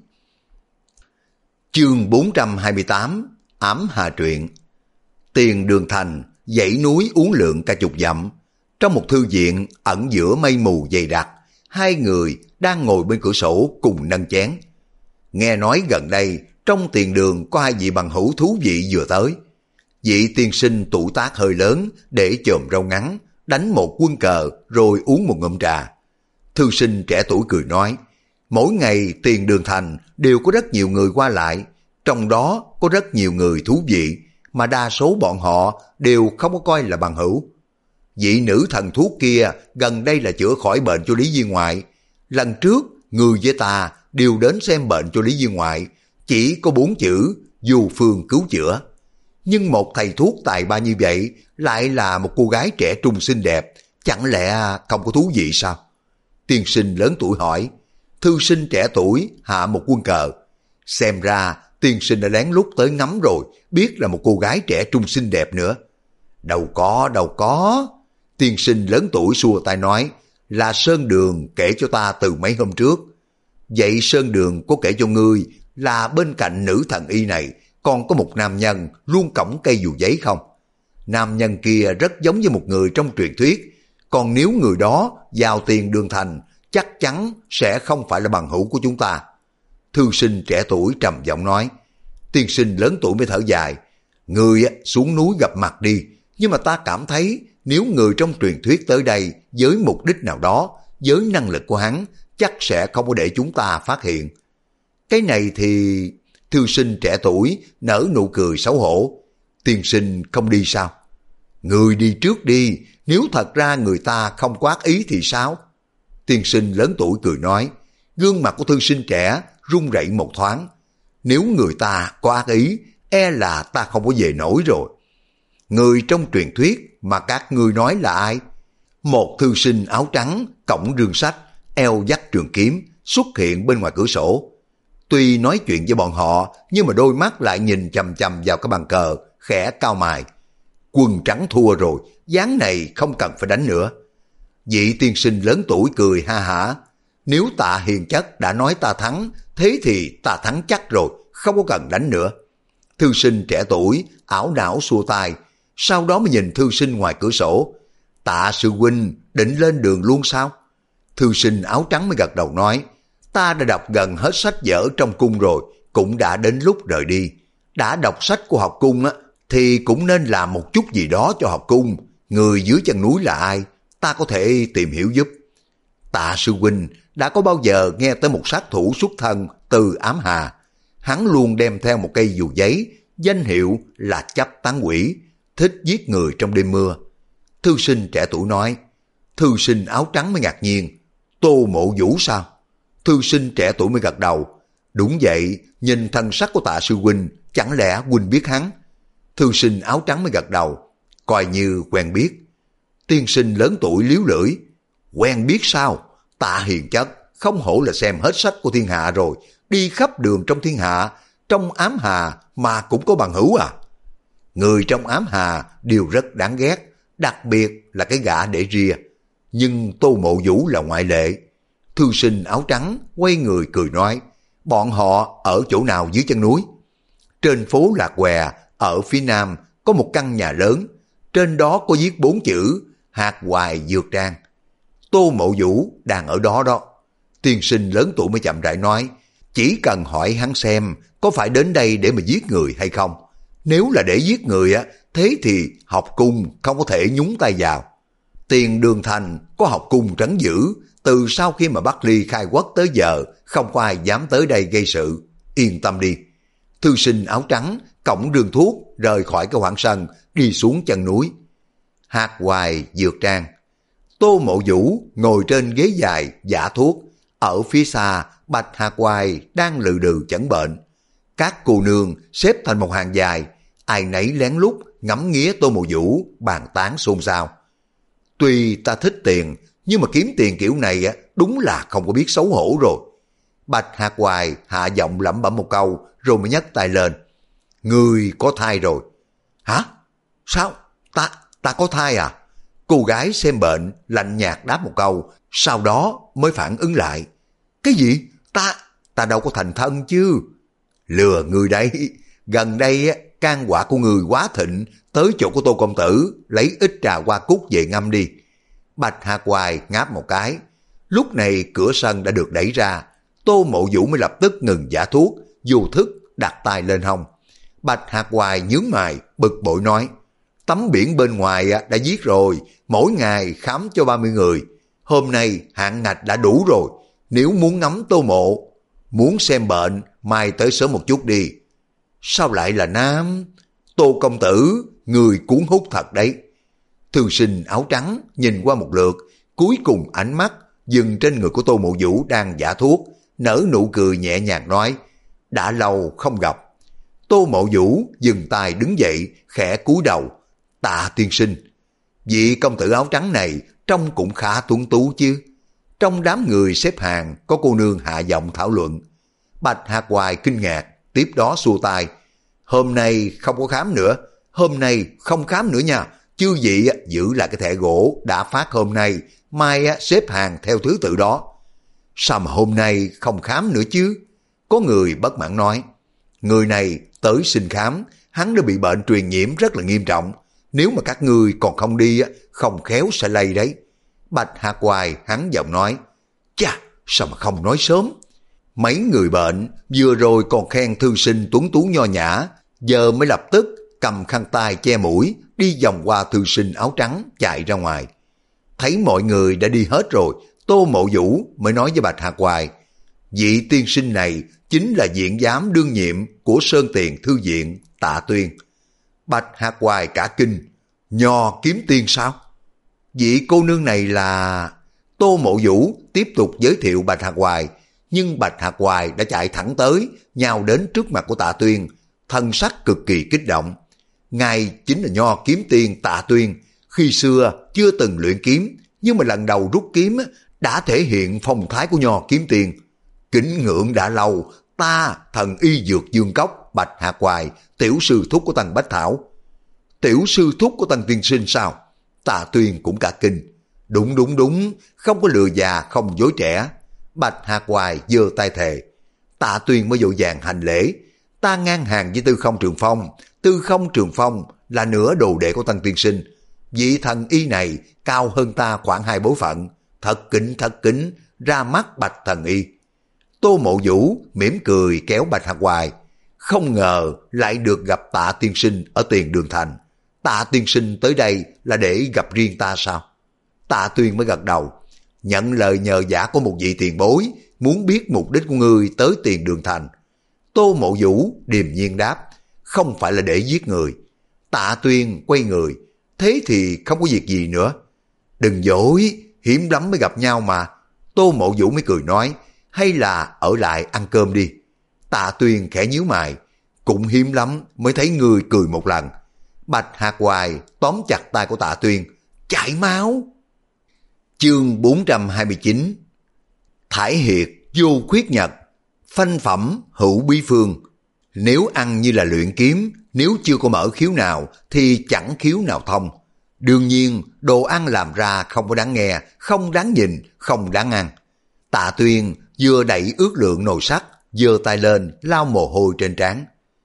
Chương bốn trăm hai mươi tám, Ám Hà Truyện. Tiền Đường Thành, dãy núi uốn lượn cả chục dặm. Trong một thư viện ẩn giữa mây mù dày đặc, hai người đang ngồi bên cửa sổ cùng nâng chén. Nghe nói gần đây trong tiền đường có hai vị bằng hữu thú vị vừa tới. Vị tiên sinh tuổi tác hơi lớn, để chòm râu ngắn, đánh một quân cờ rồi uống một ngụm trà. Thư sinh trẻ tuổi cười nói, mỗi ngày Tiền Đường Thành đều có rất nhiều người qua lại, trong đó có rất nhiều người thú vị, mà đa số bọn họ đều không có coi là bằng hữu. Vị nữ thần thuốc kia gần đây là chữa khỏi bệnh cho Lý Viên Ngoại. Lần trước, người với ta đều đến xem bệnh cho Lý Viên Ngoại, chỉ có bốn chữ dù phương cứu chữa. Nhưng một thầy thuốc tài ba như vậy lại là một cô gái trẻ trung xinh đẹp, chẳng lẽ không có thú vị sao? Tiên sinh lớn tuổi hỏi. Thư sinh trẻ tuổi hạ một quân cờ. Xem ra tiên sinh đã lén lút tới ngắm rồi, biết là một cô gái trẻ trung xinh đẹp nữa. Đâu có, đâu có. Tiên sinh lớn tuổi xua tay nói, là Sơn Đường kể cho ta từ mấy hôm trước. Vậy Sơn Đường có kể cho ngươi là bên cạnh nữ thần y này còn có một nam nhân luôn cõng cây dù giấy không? Nam nhân kia rất giống như một người trong truyền thuyết, còn nếu người đó giao tiền Đường Thành, chắc chắn sẽ không phải là bằng hữu của chúng ta. Thư sinh trẻ tuổi trầm giọng nói. Tiên sinh lớn tuổi mới thở dài. Người xuống núi gặp mặt đi, nhưng mà ta cảm thấy nếu người trong truyền thuyết tới đây với mục đích nào đó, với năng lực của hắn, chắc sẽ không có để chúng ta phát hiện. Cái này thì... Thư sinh trẻ tuổi nở nụ cười xấu hổ. Tiên sinh không đi sao? Người đi trước đi, nếu thật ra người ta không có ác ý thì sao? Tiên sinh lớn tuổi cười nói. Gương mặt của thư sinh trẻ run rẩy một thoáng. Nếu người ta có ác ý, e là ta không có về nổi rồi. Người trong truyền thuyết mà các ngươi nói là ai? Một thư sinh áo trắng, cõng rương sách, eo dắt trường kiếm, xuất hiện bên ngoài cửa sổ. Tuy nói chuyện với bọn họ, nhưng mà đôi mắt lại nhìn chằm chằm vào cái bàn cờ, khẽ cau mày. Quân trắng thua rồi, ván này không cần phải đánh nữa. Vị tiên sinh lớn tuổi cười ha hả. Nếu Tạ Hiền Chất đã nói ta thắng, thế thì ta thắng chắc rồi, không có cần đánh nữa. Thư sinh trẻ tuổi, ảo não xua tay, sau đó mới nhìn thư sinh ngoài cửa sổ. Tạ sư huynh định lên đường luôn sao? Thư sinh áo trắng mới gật đầu nói. Ta đã đọc gần hết sách vở trong cung rồi, cũng đã đến lúc rời đi. Đã đọc sách của học cung á, thì cũng nên làm một chút gì đó cho học cung. Người dưới chân núi là ai? Ta có thể tìm hiểu giúp. Tạ sư huynh đã có bao giờ nghe tới một sát thủ xuất thân từ Ám Hà? Hắn luôn đem theo một cây dù giấy, danh hiệu là Chấp Tán Quỷ, thích giết người trong đêm mưa. Thư sinh trẻ tuổi nói. Thư sinh áo trắng mới ngạc nhiên. Tô Mộ Vũ sao? Thư sinh trẻ tuổi mới gật đầu. Đúng vậy, nhìn thân sắc của Tạ sư huynh, chẳng lẽ huynh biết hắn? Thư sinh áo trắng mới gật đầu. Coi như quen biết. Tiên sinh lớn tuổi liếu lưỡi. Quen biết sao? Tạ Hiền Chất không hổ là xem hết sách của thiên hạ rồi, đi khắp đường trong thiên hạ, trong Ám Hà mà cũng có bằng hữu à? Người trong Ám Hà đều rất đáng ghét, đặc biệt là cái gã để ria. Nhưng Tô Mộ Vũ là ngoại lệ. Thư sinh áo trắng quay người cười nói. Bọn họ ở chỗ nào dưới chân núi? Trên phố Lạc Què, ở phía nam, có một căn nhà lớn. Trên đó có viết bốn chữ Hạt Hoài Dược Trang. Tô Mộ Vũ đang ở đó đó. Tiên sinh lớn tuổi mới chậm rãi nói. Chỉ cần hỏi hắn xem có phải đến đây để mà giết người hay không. Nếu là để giết người á, thế thì học cung không có thể nhúng tay vào. Tiền Đường Thành có học cung trấn giữ, từ sau khi mà Bắc Ly khai quốc tới giờ không có ai dám tới đây gây sự. Yên tâm đi. Thư sinh áo trắng cõng rương thuốc rời khỏi cái khoảng sân, đi xuống chân núi. Hạt Hoài Dược Trang. Tô Mộ Vũ ngồi trên ghế dài giả thuốc. Ở phía xa, Bạch Hạt Hoài đang lừ đừ chẩn bệnh. Các cô nương xếp thành một hàng dài, ai nấy lén lút ngắm nghía Tô Mộ Vũ, bàn tán xôn xao. Tuy ta thích tiền, nhưng mà kiếm tiền kiểu này á, đúng là không có biết xấu hổ rồi. Bạch Hạt Hoài hạ giọng lẩm bẩm một câu, rồi mới nhấc tay lên. Người có thai rồi. Hả? Sao? Ta, ta có thai à? Cô gái xem bệnh lạnh nhạt đáp một câu, sau đó mới phản ứng lại. Cái gì? Ta, ta đâu có thành thân chứ. Lừa người đấy. Gần đây can quả của người quá thịnh, tới chỗ của Tô công tử lấy ít trà hoa cúc về ngâm đi. Bạch Hạt Hoài ngáp một cái. Lúc này cửa sân đã được đẩy ra. Tô Mộ Vũ mới lập tức ngừng giả thuốc, vô thức đặt tay lên hông. Bạch Hạt Hoài nhướng mày, bực bội nói. Tấm biển bên ngoài đã viết rồi, mỗi ngày khám cho ba mươi người. Hôm nay hạn ngạch đã đủ rồi. Nếu muốn ngắm Tô Mộ, muốn xem bệnh, mai tới sớm một chút đi. Sao lại là nam? Tô công tử, người cuốn hút thật đấy. Thư sinh áo trắng nhìn qua một lượt, cuối cùng ánh mắt dừng trên người của Tô Mộ Vũ đang giả thuốc, nở nụ cười nhẹ nhàng nói, đã lâu không gặp. Tô Mộ Vũ dừng tay đứng dậy, khẽ cúi đầu, Tạ tiên sinh. Vị công tử áo trắng này trông cũng khá tuấn tú chứ. Trong đám người xếp hàng có cô nương hạ giọng thảo luận. Bạch Hạc Hoài kinh ngạc, tiếp đó xua tay, hôm nay không có khám nữa, hôm nay không khám nữa nha, chư vị giữ lại cái thẻ gỗ đã phát hôm nay, mai xếp hàng theo thứ tự đó. Sao mà hôm nay không khám nữa chứ? Có người bất mãn nói, người này tới xin khám, hắn đã bị bệnh truyền nhiễm rất là nghiêm trọng, nếu mà các ngươi còn không đi, không khéo sẽ lây đấy. Bạch Hạc Hoài hắn giọng nói, chà, sao mà không nói sớm? Mấy người bệnh vừa rồi còn khen thư sinh tuấn tú nho nhã, giờ mới lập tức cầm khăn tay che mũi, đi vòng qua thư sinh áo trắng chạy ra ngoài. Thấy mọi người đã đi hết rồi, Tô Mộ Vũ mới nói với Bạch Hạc Hoài, vị tiên sinh này chính là viện giám đương nhiệm của Sơn Tiền Thư viện Tạ Tuyên. Bạch Hạc Hoài cả kinh, nho kiếm tiên sao? Vị cô nương này là... Tô Mộ Vũ tiếp tục giới thiệu Bạch Hạc Hoài, nhưng Bạch Hạc Hoài đã chạy thẳng tới, nhào đến trước mặt của Tạ Tuyên, thân sắc cực kỳ kích động. Ngài chính là nho kiếm tiên Tạ Tuyên, khi xưa chưa từng luyện kiếm, nhưng mà lần đầu rút kiếm đã thể hiện phong thái của nho kiếm tiên. Kính ngưỡng đã lâu, ta thần y dược dương cốc Bạch Hạc Hoài, tiểu sư thúc của Tần Bách Thảo. Tiểu sư thúc của Tần tiên sinh sao? Tạ Tuyên cũng cả kinh. Đúng đúng đúng, không có lừa già không dối trẻ. Bạch Hạc Hoài giơ tay thề. Tạ Tuyên mới vội vàng hành lễ. Ta ngang hàng với Tư Không Trường Phong. Tư Không Trường Phong là nửa đồ đệ của Tần tiên sinh. Vị thần y này cao hơn ta khoảng hai bối phận. Thật kính thật kính, ra mắt Bạch thần y. Tô Mộ Vũ mỉm cười kéo Bạch Hạc Hoài. Không ngờ lại được gặp Tạ tiên sinh ở Tiền Đường Thành. Tạ tiên sinh tới đây là để gặp riêng ta sao? Tạ Tuyên mới gật đầu. Nhận lời nhờ vả của một vị tiền bối, muốn biết mục đích của ngươi tới Tiền Đường Thành. Tô Mộ Vũ điềm nhiên đáp, không phải là để giết người. Tạ Tuyên quay người, thế thì không có việc gì nữa. Đừng dối, hiếm lắm mới gặp nhau mà. Tô Mộ Vũ mới cười nói, hay là ở lại ăn cơm đi. Tạ Tuyên khẽ nhíu mày, cũng hiếm lắm mới thấy người cười một lần. Bạch Hạc Hoài tóm chặt tay của Tạ Tuyên, chảy máu. Chương bốn trăm hai mươi chín. Thải hiệt vô khuyết nhật, phanh phẩm hữu bí phương. Nếu ăn như là luyện kiếm, nếu chưa có mở khiếu nào thì chẳng khiếu nào thông. Đương nhiên đồ ăn làm ra không có đáng nghe, không đáng nhìn, không đáng ăn. Tạ Tuyên vừa đẩy ước lượng nồi sắt, giơ tay lên lau mồ hôi trên trán.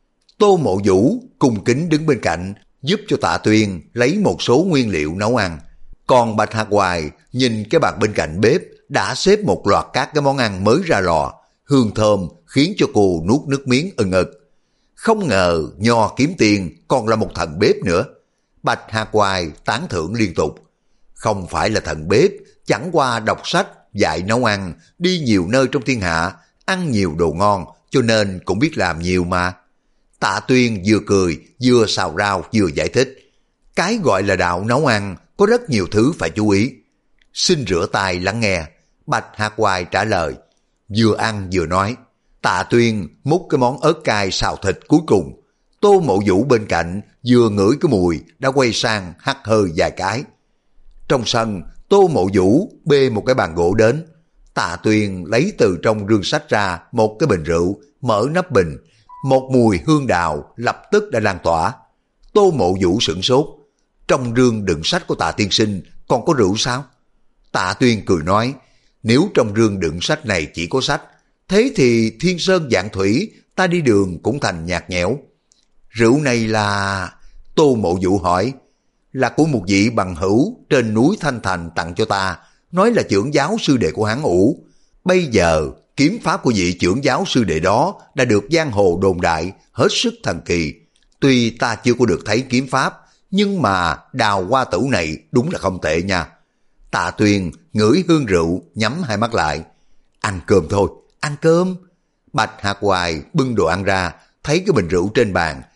Tô Mộ Vũ cung kính đứng bên cạnh, giúp cho Tạ Tuyên lấy một số nguyên liệu nấu ăn. Còn Bạch Hạc Hoài nhìn cái bàn bên cạnh bếp đã xếp một loạt các cái món ăn mới ra lò, hương thơm khiến cho cô nuốt nước miếng ừng ực. Không ngờ nho kiếm tiền còn là một thần bếp nữa. Bạch Hạc Hoài tán thưởng liên tục. Không phải là thần bếp, chẳng qua đọc sách, dạy nấu ăn, đi nhiều nơi trong thiên hạ, ăn nhiều đồ ngon, cho nên cũng biết làm nhiều mà. Tạ Tuyên vừa cười, vừa xào rau, vừa giải thích. Cái gọi là đạo nấu ăn, có rất nhiều thứ phải chú ý. Xin rửa tay lắng nghe. Bạch Hạc Hoài trả lời. Vừa ăn vừa nói. Tạ Tuyên múc cái món ớt cay xào thịt cuối cùng. Tô Mộ Vũ bên cạnh vừa ngửi cái mùi đã quay sang hắt hơi vài cái. Trong sân, Tô Mộ Vũ bê một cái bàn gỗ đến. Tạ Tuyên lấy từ trong rương sách ra một cái bình rượu, mở nắp bình. Một mùi hương đào lập tức đã lan tỏa. Tô Mộ Vũ sửng sốt. Trong rương đựng sách của Tạ tiên sinh còn có rượu sao? Tạ Tuyên cười nói, nếu trong rương đựng sách này chỉ có sách, thế thì thiên sơn vạn thủy, ta đi đường cũng thành nhạt nhẽo. Rượu này là... Tô Mộ Vũ hỏi, là của một vị bằng hữu trên núi Thanh Thành tặng cho ta, nói là trưởng giáo sư đệ của hắn ủ. Bây giờ, kiếm pháp của vị trưởng giáo sư đệ đó đã được giang hồ đồn đại, hết sức thần kỳ. Tuy ta chưa có được thấy kiếm pháp, nhưng mà đào hoa tửu này đúng là không tệ nha. Tạ Tuyên ngửi hương rượu, nhắm hai mắt lại. Ăn cơm thôi, ăn cơm. Bạch Hạc Hoài bưng đồ ăn ra, thấy cái bình rượu trên bàn,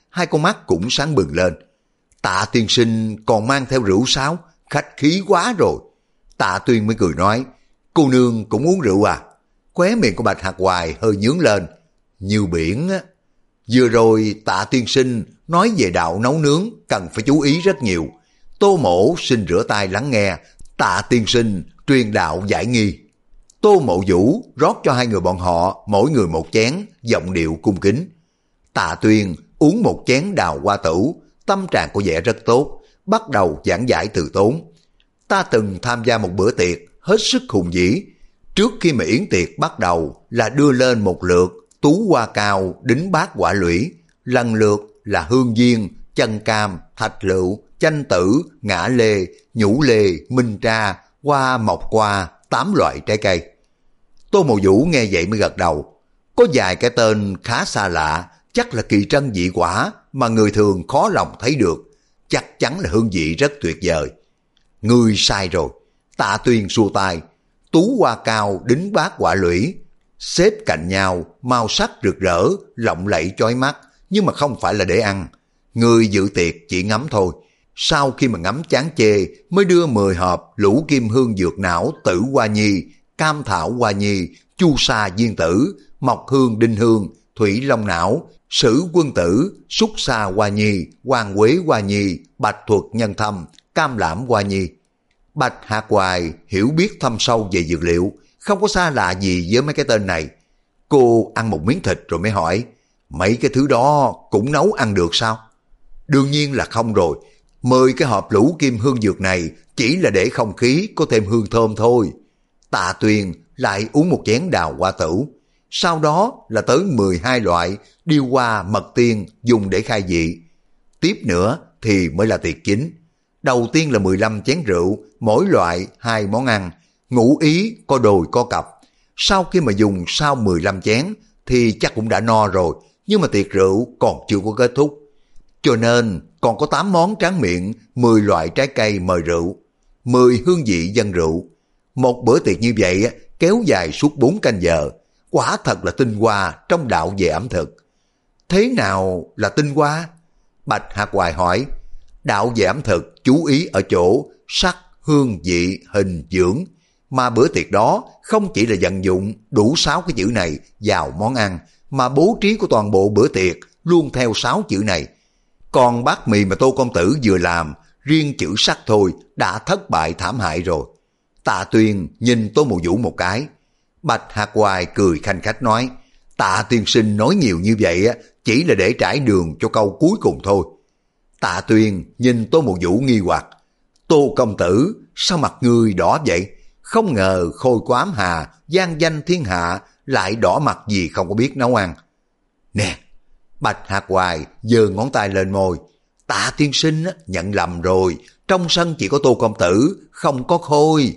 hai con mắt cũng sáng bừng lên. Tạ tiên sinh còn mang theo rượu sao? Khách khí quá rồi. Tạ Tuyên mới cười nói, cô nương cũng uống rượu à? Khóe miệng của Bạch Hạc Hoài hơi nhướng lên. Như biển á. Vừa rồi Tạ tiên sinh nói về đạo nấu nướng cần phải chú ý rất nhiều. Tô Mỗ xin rửa tay lắng nghe, Tạ tiên sinh truyền đạo giải nghi. Tô Mộ Vũ rót cho hai người bọn họ mỗi người một chén, giọng điệu cung kính. Tạ Tuyên uống một chén đào hoa tửu, tâm trạng của vẻ rất tốt, bắt đầu giảng giải từ tốn. Ta từng tham gia một bữa tiệc hết sức hùng vĩ. Trước khi mà yến tiệc bắt đầu là đưa lên một lượt tú hoa cao đính bát quả lũy, lần lượt là hương viên, chân cam, thạch lựu, chanh tử, ngã lê, nhũ lê, minh tra, hoa mộc hoa, tám loại trái cây. Tô Mộ Vũ nghe vậy mới gật đầu. Có vài cái tên khá xa lạ, chắc là kỳ trân dị quả mà người thường khó lòng thấy được. Chắc chắn là hương vị rất tuyệt vời. Ngươi sai rồi. Tạ Tuyên xua tay. Tú hoa cao đính bát quả lũy, xếp cạnh nhau, màu sắc rực rỡ, lộng lẫy chói mắt, nhưng mà không phải là để ăn. Người dự tiệc chỉ ngắm thôi. Sau khi mà ngắm chán chê mới đưa mười hộp lũ kim hương dược não tử hoa nhi, cam thảo hoa nhi, chu sa viên tử, mộc hương đinh hương, thủy long não, sử quân tử, xúc sa hoa nhi, hoàng quế hoa nhi, bạch thuật nhân thâm, cam lãm hoa nhi. Bạch Hạc Hoài hiểu biết thâm sâu về dược liệu, không có xa lạ gì với mấy cái tên này. Cô ăn một miếng thịt rồi mới hỏi, mấy cái thứ đó cũng nấu ăn được sao? Đương nhiên là không rồi. Mười cái hộp lũ kim hương dược này chỉ là để không khí có thêm hương thơm thôi. Tạ Tuyền lại uống một chén đào hoa tửu. Sau đó là tới mười hai loại điêu hoa mật tiên dùng để khai vị. Tiếp nữa thì mới là tiệc chính. Đầu tiên là mười lăm chén rượu, mỗi loại hai món ăn, ngũ ý có đồi có cặp. Sau khi mà dùng sau mười lăm chén thì chắc cũng đã no rồi, nhưng mà tiệc rượu còn chưa có kết thúc. Cho nên còn có tám món tráng miệng, mười loại trái cây mời rượu, mười hương vị dân rượu. Một bữa tiệc như vậy kéo dài suốt bốn canh giờ, quả thật là tinh hoa trong đạo về ẩm thực. Thế nào là tinh hoa? Bạch Hạc Hoài hỏi. Đạo về ẩm thực chú ý ở chỗ sắc, hương, vị, hình, dưỡng. Mà bữa tiệc đó không chỉ là vận dụng đủ sáu cái chữ này vào món ăn, mà bố trí của toàn bộ bữa tiệc luôn theo sáu chữ này. Còn bát mì mà Tô công tử vừa làm, riêng chữ sắc thôi đã thất bại thảm hại rồi. Tạ Tuyên nhìn Tô Mộ Vũ một cái. Bạch Hạc Hoài cười khanh khách nói, Tạ tiên sinh nói nhiều như vậy chỉ là để trải đường cho câu cuối cùng thôi. Tạ Tuyên nhìn Tô Mộ Vũ nghi hoặc, Tô công tử sao mặt ngươi đỏ vậy? Không ngờ Khôi Quám Hà vang danh thiên hạ lại đỏ mặt gì không có biết nấu ăn. Nè, Bạch Hạc Hoài giơ ngón tay lên môi. Tạ tiên sinh nhận lầm rồi, trong sân chỉ có Tô công tử, không có Khôi.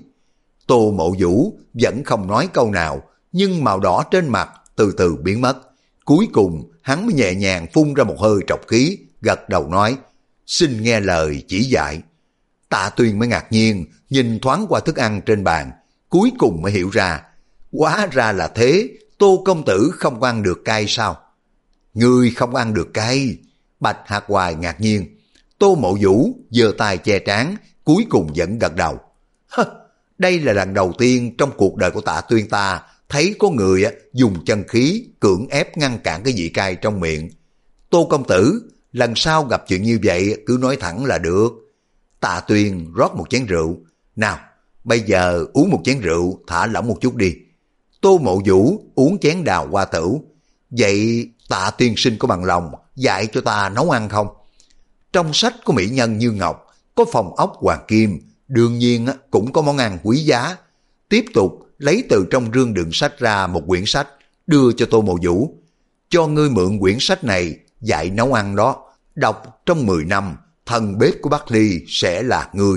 Tô Mộ Vũ vẫn không nói câu nào, nhưng màu đỏ trên mặt từ từ biến mất. Cuối cùng hắn mới nhẹ nhàng phun ra một hơi trọc khí, gật đầu nói, xin nghe lời chỉ dạy. Tạ Tuyên mới ngạc nhiên, nhìn thoáng qua thức ăn trên bàn, cuối cùng mới hiểu ra. Hóa ra là thế, Tô công tử không ăn được cay sao? Ngươi không ăn được cay? Bạch Hạc Hoài ngạc nhiên. Tô Mộ Vũ giơ tay che trán, cuối cùng vẫn gật đầu. Hơ, đây là lần đầu tiên trong cuộc đời của Tạ Tuyên ta thấy có người dùng chân khí cưỡng ép ngăn cản cái vị cay trong miệng. Tô công tử, lần sau gặp chuyện như vậy cứ nói thẳng là được. Tạ Tuyên rót một chén rượu. Nào, bây giờ uống một chén rượu, thả lỏng một chút đi. Tô Mộ Vũ uống chén đào hoa tửu. Vậy Tạ tiên sinh có bằng lòng dạy cho ta nấu ăn không? Trong sách có mỹ nhân như ngọc, có phòng ốc hoàng kim, đương nhiên cũng có món ăn quý giá. Tiếp tục lấy từ trong rương đựng sách ra một quyển sách, đưa cho Tô Mộ Vũ. Cho ngươi mượn quyển sách này dạy nấu ăn đó, đọc trong mười năm, thần bếp của Bắc Ly sẽ là ngươi.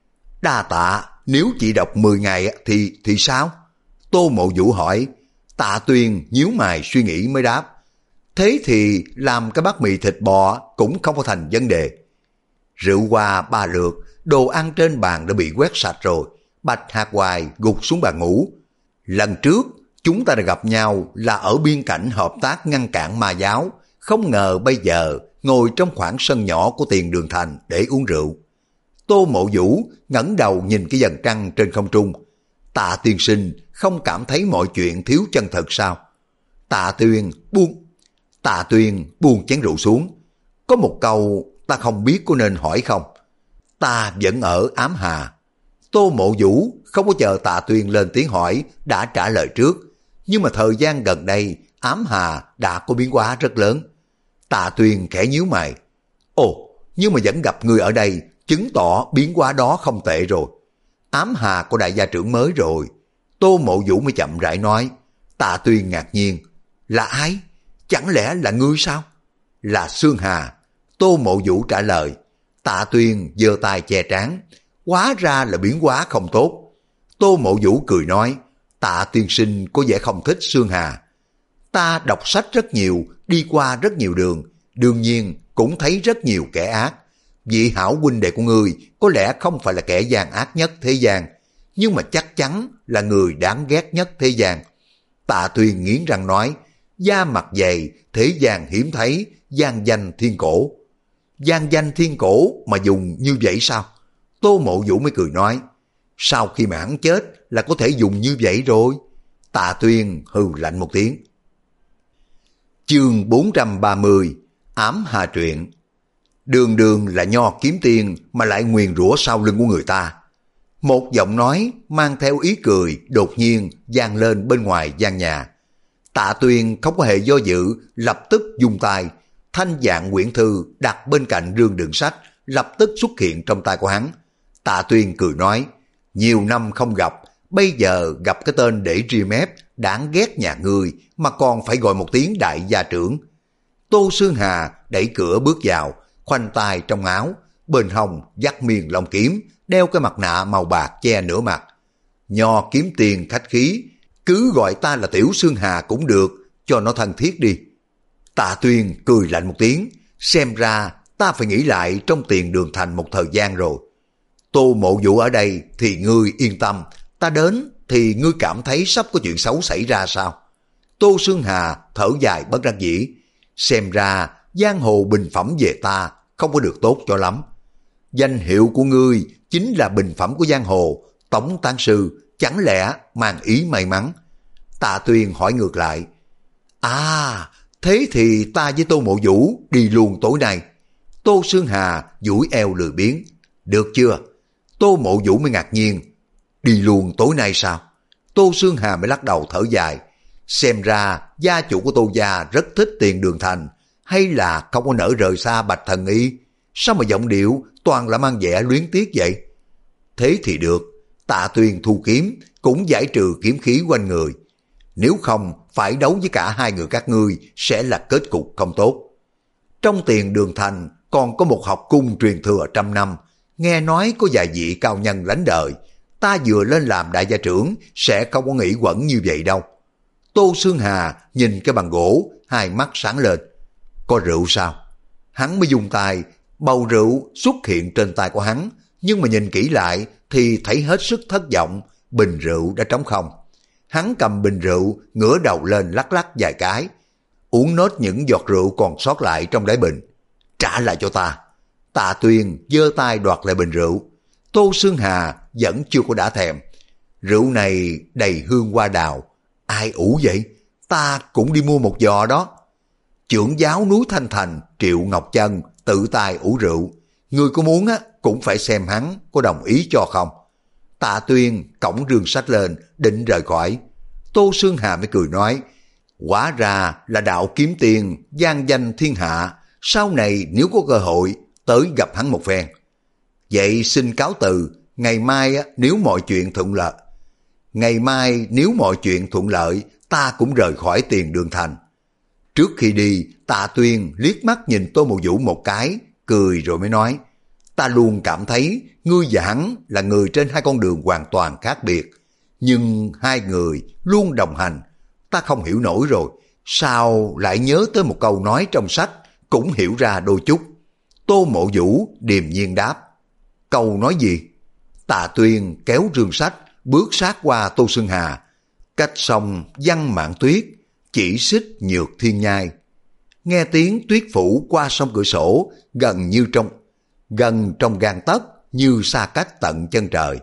Đa tạ, nếu chỉ đọc mười ngày thì thì sao? Tô Mộ Vũ hỏi. Tạ Tuyên nhíu mày suy nghĩ mới đáp, thế thì làm cái bát mì thịt bò cũng không có thành vấn đề. Rượu qua ba lượt, đồ ăn trên bàn đã bị quét sạch rồi. Bạch Hạc Hoài gục xuống bàn ngủ. Lần trước chúng ta đã gặp nhau là ở biên cảnh hợp tác ngăn cản ma giáo, không ngờ bây giờ ngồi trong khoảng sân nhỏ của tiền đường thành để uống rượu. Tô Mộ Vũ ngẩng đầu nhìn cái dần trăng trên không trung. Tạ tiên sinh không cảm thấy mọi chuyện thiếu chân thật sao? Tạ Tuyên buông, Tạ Tuyên buông chén rượu xuống. Có một câu ta không biết có nên hỏi không? Ta vẫn ở Ám Hà. Tô Mộ Vũ không có chờ Tạ Tuyên lên tiếng hỏi đã trả lời trước. Nhưng mà thời gian gần đây Ám Hà đã có biến hóa rất lớn. Tạ Tuyên khẽ nhíu mày. Ồ, nhưng mà vẫn gặp người ở đây, chứng tỏ biến hóa đó không tệ rồi. Ám Hà có đại gia trưởng mới rồi. Tô Mộ Vũ mới chậm rãi nói. Tạ Tuyên ngạc nhiên. Là ai? Chẳng lẽ là ngươi sao? Là Sương Hà. Tô Mộ Vũ trả lời. Tạ Tuyên giơ tay che trán. Hóa ra là biến hóa không tốt. Tô Mộ Vũ cười nói. Tạ tiên sinh có vẻ không thích Sương Hà. Ta đọc sách rất nhiều, đi qua rất nhiều đường, đương nhiên cũng thấy rất nhiều kẻ ác. Vị hảo huynh đệ của ngươi có lẽ không phải là kẻ gian ác nhất thế gian, nhưng mà chắc chắn là người đáng ghét nhất thế gian. Tạ Tuyên nghiến răng nói, da mặt dày, thế gian hiếm thấy, gian danh thiên cổ. Gian danh thiên cổ mà dùng như vậy sao? Tô Mộ Vũ mới cười nói, sau khi mà hắn chết là có thể dùng như vậy rồi. Tạ Tuyên hừ lạnh một tiếng. Chương bốn trăm ba mươi Ám Hà Truyện. Đường đường là Nho kiếm tiên mà lại nguyền rủa sau lưng của người ta. Một giọng nói mang theo ý cười đột nhiên vang lên bên ngoài gian nhà. Tạ Tuyên không có hề do dự, lập tức dung tay, thanh dạng quyển thư đặt bên cạnh rương đựng sách lập tức xuất hiện trong tay của hắn. Tạ Tuyên cười nói, nhiều năm không gặp, bây giờ gặp cái tên để ria mép, đáng ghét nhà ngươi mà còn phải gọi một tiếng đại gia trưởng. Tô Sương Hà đẩy cửa bước vào, khoanh tay trong áo, bên hông dắt miền lông kiếm, đeo cái mặt nạ màu bạc che nửa mặt. Nho kiếm tiền khách khí, cứ gọi ta là Tiểu Sương Hà cũng được, cho nó thân thiết đi. Tạ Tuyên cười lạnh một tiếng, xem ra ta phải nghĩ lại trong tiền đường thành một thời gian rồi. Tô Mộ Vũ ở đây thì ngươi yên tâm, ta đến thì ngươi cảm thấy sắp có chuyện xấu xảy ra sao? Tô Sương Hà thở dài bất đắc dĩ, xem ra giang hồ bình phẩm về ta không có được tốt cho lắm. Danh hiệu của ngươi chính là bình phẩm của giang hồ, Tống Tán Sư, chẳng lẽ mang ý may mắn? Tạ Tuyên hỏi ngược lại, à, thế thì ta với Tô Mộ Vũ đi luôn tối nay. Tô Sương Hà duỗi eo lười biếng, được chưa? Tô Mộ Vũ mới ngạc nhiên, đi luôn tối nay sao? Tô Sương Hà mới lắc đầu thở dài, xem ra gia chủ của Tô gia rất thích tiền đường thành, hay là không có nỡ rời xa Bạch Thần Y? Sao mà giọng điệu toàn là mang vẻ luyến tiếc vậy? Thế thì được, Tạ Tuyên thu kiếm cũng giải trừ kiếm khí quanh người. Nếu không phải đấu với cả hai người các ngươi sẽ là kết cục không tốt. Trong tiền đường thành còn có một học cung truyền thừa trăm năm, nghe nói có vài vị cao nhân lãnh đời. Ta vừa lên làm đại gia trưởng sẽ không có nghĩ quẩn như vậy đâu. Tô Sương Hà nhìn cái bàn gỗ, hai mắt sáng lên. Có rượu sao? Hắn mới dùng tay, bầu rượu xuất hiện trên tay của hắn, nhưng mà nhìn kỹ lại thì thấy hết sức thất vọng, bình rượu đã trống không. Hắn cầm bình rượu, ngửa đầu lên lắc lắc vài cái, uống nốt những giọt rượu còn sót lại trong đáy bình. Trả lại cho ta. Tạ Tuyên giơ tay đoạt lại bình rượu. Tô Sương Hà vẫn chưa có đã thèm. Rượu này đầy hương hoa đào. Ai ủ vậy? Ta cũng đi mua một giò đó. Trưởng giáo núi Thanh Thành Triệu Ngọc Chân tự tay ủ rượu. Người có muốn á cũng phải xem hắn có đồng ý cho không. Tạ Tuyên cõng rương sách lên định rời khỏi. Tô Sương Hà mới cười nói, hóa ra là đạo kiếm tiền gian danh thiên hạ, sau này nếu có cơ hội tới gặp hắn một phen. Vậy xin cáo từ, ngày mai á, nếu mọi chuyện thuận lợi. Ngày mai nếu mọi chuyện thuận lợi, ta cũng rời khỏi tiền đường thành. Trước khi đi, Tạ Tuyên liếc mắt nhìn Tô Mộ Vũ một cái, cười rồi mới nói, ta luôn cảm thấy ngươi và hắn là người trên hai con đường hoàn toàn khác biệt. Nhưng hai người luôn đồng hành, ta không hiểu nổi rồi. Sao lại nhớ tới một câu nói trong sách, cũng hiểu ra đôi chút. Tô Mộ Vũ điềm nhiên đáp, câu nói gì? Tạ Tuyên kéo rương sách, bước sát qua Tô Sương Hà. Cách sông Văn Mạn Tuyết, chỉ xích nhược thiên nhai. nghe tiếng tuyết phủ qua sông cửa sổ, gần như trong gần trong gang tấc, như xa cách tận chân trời.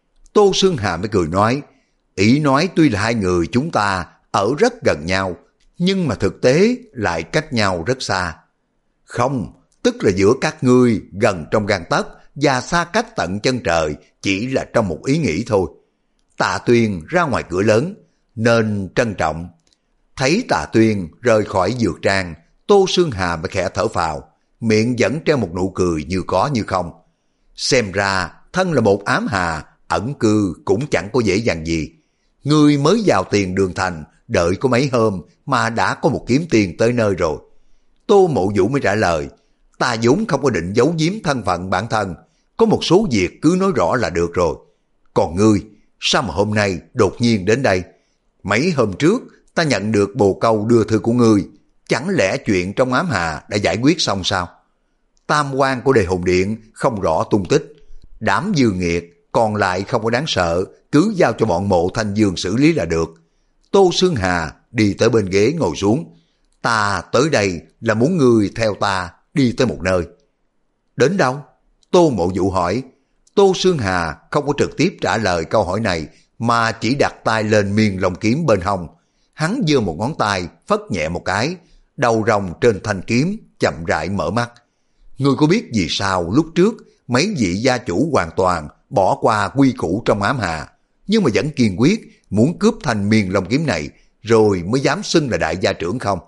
Tô Xương Hà mới cười nói, ý nói tuy là hai người chúng ta ở rất gần nhau, nhưng mà thực tế lại cách nhau rất xa. Không, tức là giữa các ngươi gần trong gang tấc và xa cách tận chân trời chỉ là trong một ý nghĩ thôi. Tạ Tuyên ra ngoài cửa lớn, nên trân trọng. Thấy Tạ Tuyên rời khỏi dược trang, Tô Xương Hà mới khẽ thở phào, miệng vẫn treo một nụ cười như có như không. Xem ra thân là một ám hà, ẩn cư cũng chẳng có dễ dàng gì. Ngươi mới vào Tiền Đường Thành, đợi có mấy hôm mà đã có một kiếm tiền tới nơi rồi. Tô Mộ Vũ mới trả lời, ta vốn không có định giấu giếm thân phận bản thân, có một số việc cứ nói rõ là được rồi. Còn ngươi, sao mà hôm nay đột nhiên đến đây? Mấy hôm trước ta nhận được bồ câu đưa thư của ngươi, chẳng lẽ chuyện trong ám hà đã giải quyết xong sao? Tam quan của Đề Hồn Điện không rõ tung tích, đám dư nghiệt còn lại không có đáng sợ, cứ giao cho bọn Mộ Thanh Dương xử lý là được. Tô Xương Hà đi tới bên ghế ngồi xuống, ta tới đây là muốn ngươi theo ta đi tới một nơi. Đến đâu? Tô Mộ Vũ hỏi. Tô Xương Hà không có trực tiếp trả lời câu hỏi này, mà chỉ đặt tay lên miên lông kiếm bên hông. Hắn giơ một ngón tay phất nhẹ một cái, đầu rồng trên thanh kiếm chậm rãi mở mắt. Ngươi có biết vì sao lúc trước mấy vị gia chủ hoàn toàn bỏ qua quy củ trong ám hà, nhưng mà vẫn kiên quyết muốn cướp thanh miên lông kiếm này, rồi mới dám xưng là đại gia trưởng không?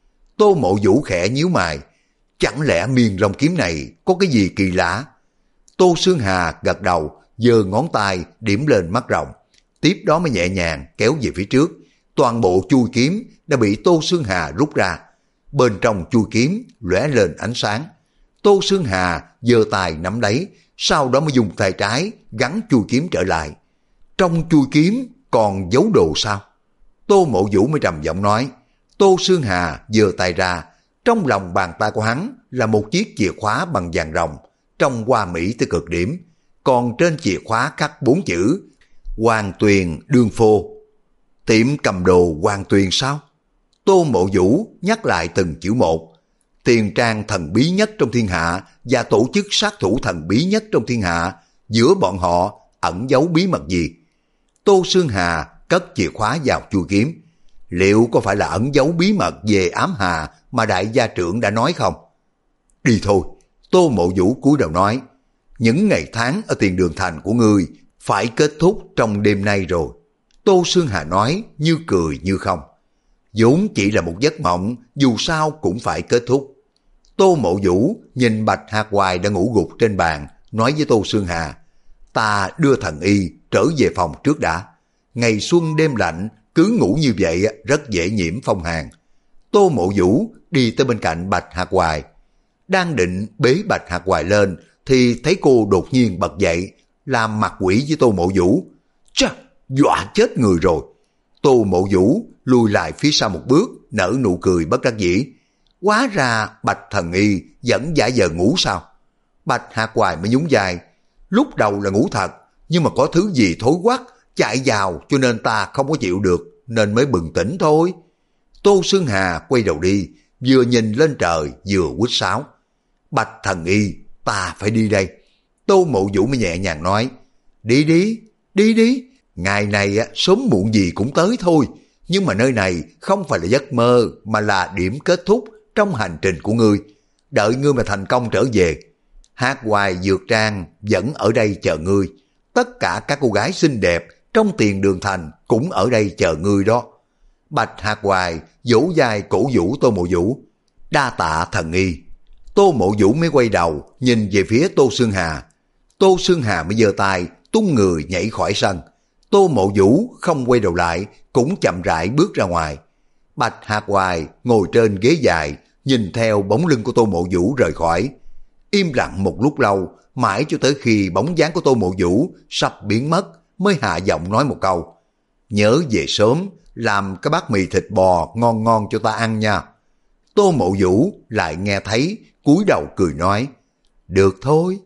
Tô Mộ Vũ khẽ nhíu mày, chẳng lẽ miên lông kiếm này có cái gì kỳ lạ? Tô Xương Hà gật đầu, giơ ngón tay điểm lên mắt rồng, tiếp đó mới nhẹ nhàng kéo về phía trước. Toàn bộ chui kiếm đã bị Tô Xương Hà rút ra, bên trong chui kiếm lóe lên ánh sáng. Tô Xương Hà giơ tay nắm lấy, sau đó mới dùng tay trái gắn chui kiếm trở lại. Trong chui kiếm còn giấu đồ sao? Tô Mộ Vũ mới trầm giọng nói. Tô Xương Hà giơ tay ra, trong lòng bàn tay của hắn là một chiếc chìa khóa bằng vàng rồng, trông hoa mỹ tới cực điểm, còn trên chìa khóa khắc bốn chữ Hoàng Tuyền Đương Phô. Tiệm cầm đồ Hoàng Tuyền sao? Tô Mộ Vũ nhắc lại từng chữ một. Tiền trang thần bí nhất trong thiên hạ và tổ chức sát thủ thần bí nhất trong thiên hạ, giữa bọn họ ẩn giấu bí mật gì? Tô Xương Hà cất chìa khóa vào chui kiếm. Liệu có phải là ẩn giấu bí mật về ám hà mà đại gia trưởng đã nói không? Đi thôi. Tô Mộ Vũ cúi đầu nói, những ngày tháng ở Tiền Đường Thành của ngươi phải kết thúc trong đêm nay rồi. Tô Xương Hà nói như cười như không. Vốn chỉ là một giấc mộng, dù sao cũng phải kết thúc. Tô Mộ Vũ nhìn Bạch Hạc Hoài đã ngủ gục trên bàn, nói với Tô Xương Hà, ta đưa thần y trở về phòng trước đã. Ngày xuân đêm lạnh, cứ ngủ như vậy rất dễ nhiễm phong hàn. Tô Mộ Vũ đi tới bên cạnh Bạch Hạc Hoài. Đang định bế Bạch Hạc Hoài lên, thì thấy cô đột nhiên bật dậy, làm mặt quỷ với Tô Mộ Vũ. Chà, dọa chết người rồi. Tô Mộ Vũ lùi lại phía sau một bước, nở nụ cười bất đắc dĩ. Hóa ra Bạch thần y vẫn giả vờ ngủ sao? Bạch Hạc Hoài mới nhún vai. Lúc đầu là ngủ thật, nhưng mà có thứ gì thối quắc chạy vào, cho nên ta không có chịu được, nên mới bừng tỉnh thôi. Tô Xương Hà quay đầu đi, vừa nhìn lên trời vừa quýt sáo. Bạch thần y, ta phải đi đây. Tô Mộ Vũ mới nhẹ nhàng nói, đi đi, đi đi, ngày này sớm muộn gì cũng tới thôi, nhưng mà nơi này không phải là giấc mơ, mà là điểm kết thúc trong hành trình của ngươi. Đợi ngươi mà thành công trở về, Hạc Hoài Dược Trang vẫn ở đây chờ ngươi. Tất cả các cô gái xinh đẹp trong Tiền Đường Thành cũng ở đây chờ ngươi đó. Bạch Hạc Hoài vỗ vai cổ vũ Tô Mộ Vũ. Đa tạ thần y. Tô Mộ Vũ mới quay đầu nhìn về phía Tô Xương Hà. Tô Xương Hà mới giơ tay tung người nhảy khỏi sân. Tô Mộ Vũ không quay đầu lại, cũng chậm rãi bước ra ngoài. Bạch Hạc Hoài ngồi trên ghế dài, nhìn theo bóng lưng của Tô Mộ Vũ rời khỏi. Im lặng một lúc lâu, mãi cho tới khi bóng dáng của Tô Mộ Vũ sắp biến mất, mới hạ giọng nói một câu. Nhớ về sớm, làm cái bát mì thịt bò ngon ngon cho ta ăn nha. Tô Mộ Vũ lại nghe thấy, cúi đầu cười nói. Được thôi.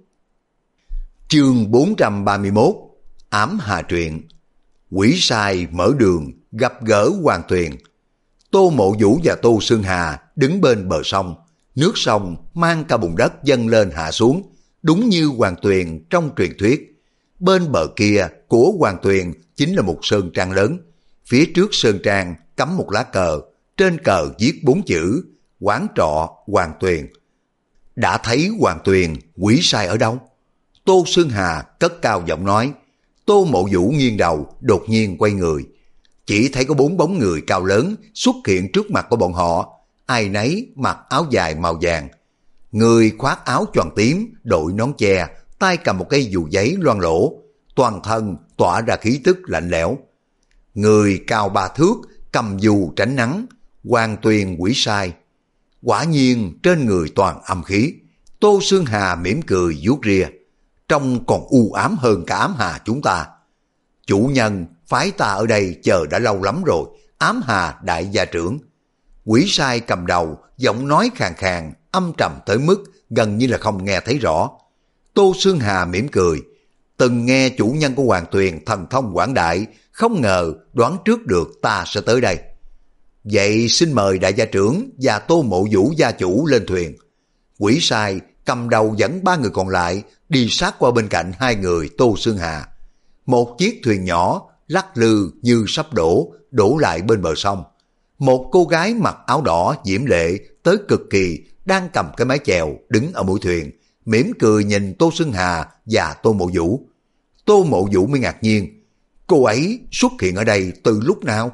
Chương bốn trăm ba mươi mốt. Ám Hà Truyện. Quỷ sai mở đường, gặp gỡ Hoàng Tuyền. Tô Mộ Vũ và Tô Xương Hà đứng bên bờ sông. Nước sông mang cả bùn đất dâng lên hạ xuống, đúng như Hoàng Tuyền trong truyền thuyết. Bên bờ kia của Hoàng Tuyền chính là một sơn trang lớn. Phía trước sơn trang cắm một lá cờ, trên cờ viết bốn chữ quán trọ Hoàng Tuyền. Đã thấy Hoàng Tuyền, quỷ sai ở đâu? Tô Sơn Hà cất cao giọng nói. Tô Mộ Vũ nghiêng đầu, đột nhiên quay người. Chỉ thấy có bốn bóng người cao lớn xuất hiện trước mặt của bọn họ, ai nấy mặc áo dài màu vàng. Người khoác áo choàng tím, đội nón che, tay cầm một cây dù giấy loang lỗ, toàn thân tỏa ra khí tức lạnh lẽo. Người cao ba thước, cầm dù tránh nắng, Hoàng Tuyền quỷ sai. Quả nhiên trên người toàn âm khí. Tô Sơn Hà mỉm cười vuốt ria, trông còn u ám hơn cả ám hà chúng ta. Chủ nhân phái ta ở đây chờ đã lâu lắm rồi, ám hà đại gia trưởng. Quỷ sai cầm đầu, giọng nói khàn khàn, âm trầm tới mức gần như là không nghe thấy rõ. Tô Sơn Hà mỉm cười, từng nghe chủ nhân của Hoàng Tuyền thần thông quảng đại, không ngờ đoán trước được ta sẽ tới đây. Vậy xin mời đại gia trưởng và Tô Mộ Vũ gia chủ lên thuyền. Quỷ sai cầm đầu dẫn ba người còn lại đi sát qua bên cạnh hai người Tô Sơn Hà. Một chiếc thuyền nhỏ lắc lư như sắp đổ, đổ lại bên bờ sông. Một cô gái mặc áo đỏ diễm lệ tới cực kỳ đang cầm cái mái chèo đứng ở mũi thuyền, mỉm cười nhìn Tô Sơn Hà và Tô Mộ Vũ. Tô Mộ Vũ mới ngạc nhiên, cô ấy xuất hiện ở đây từ lúc nào?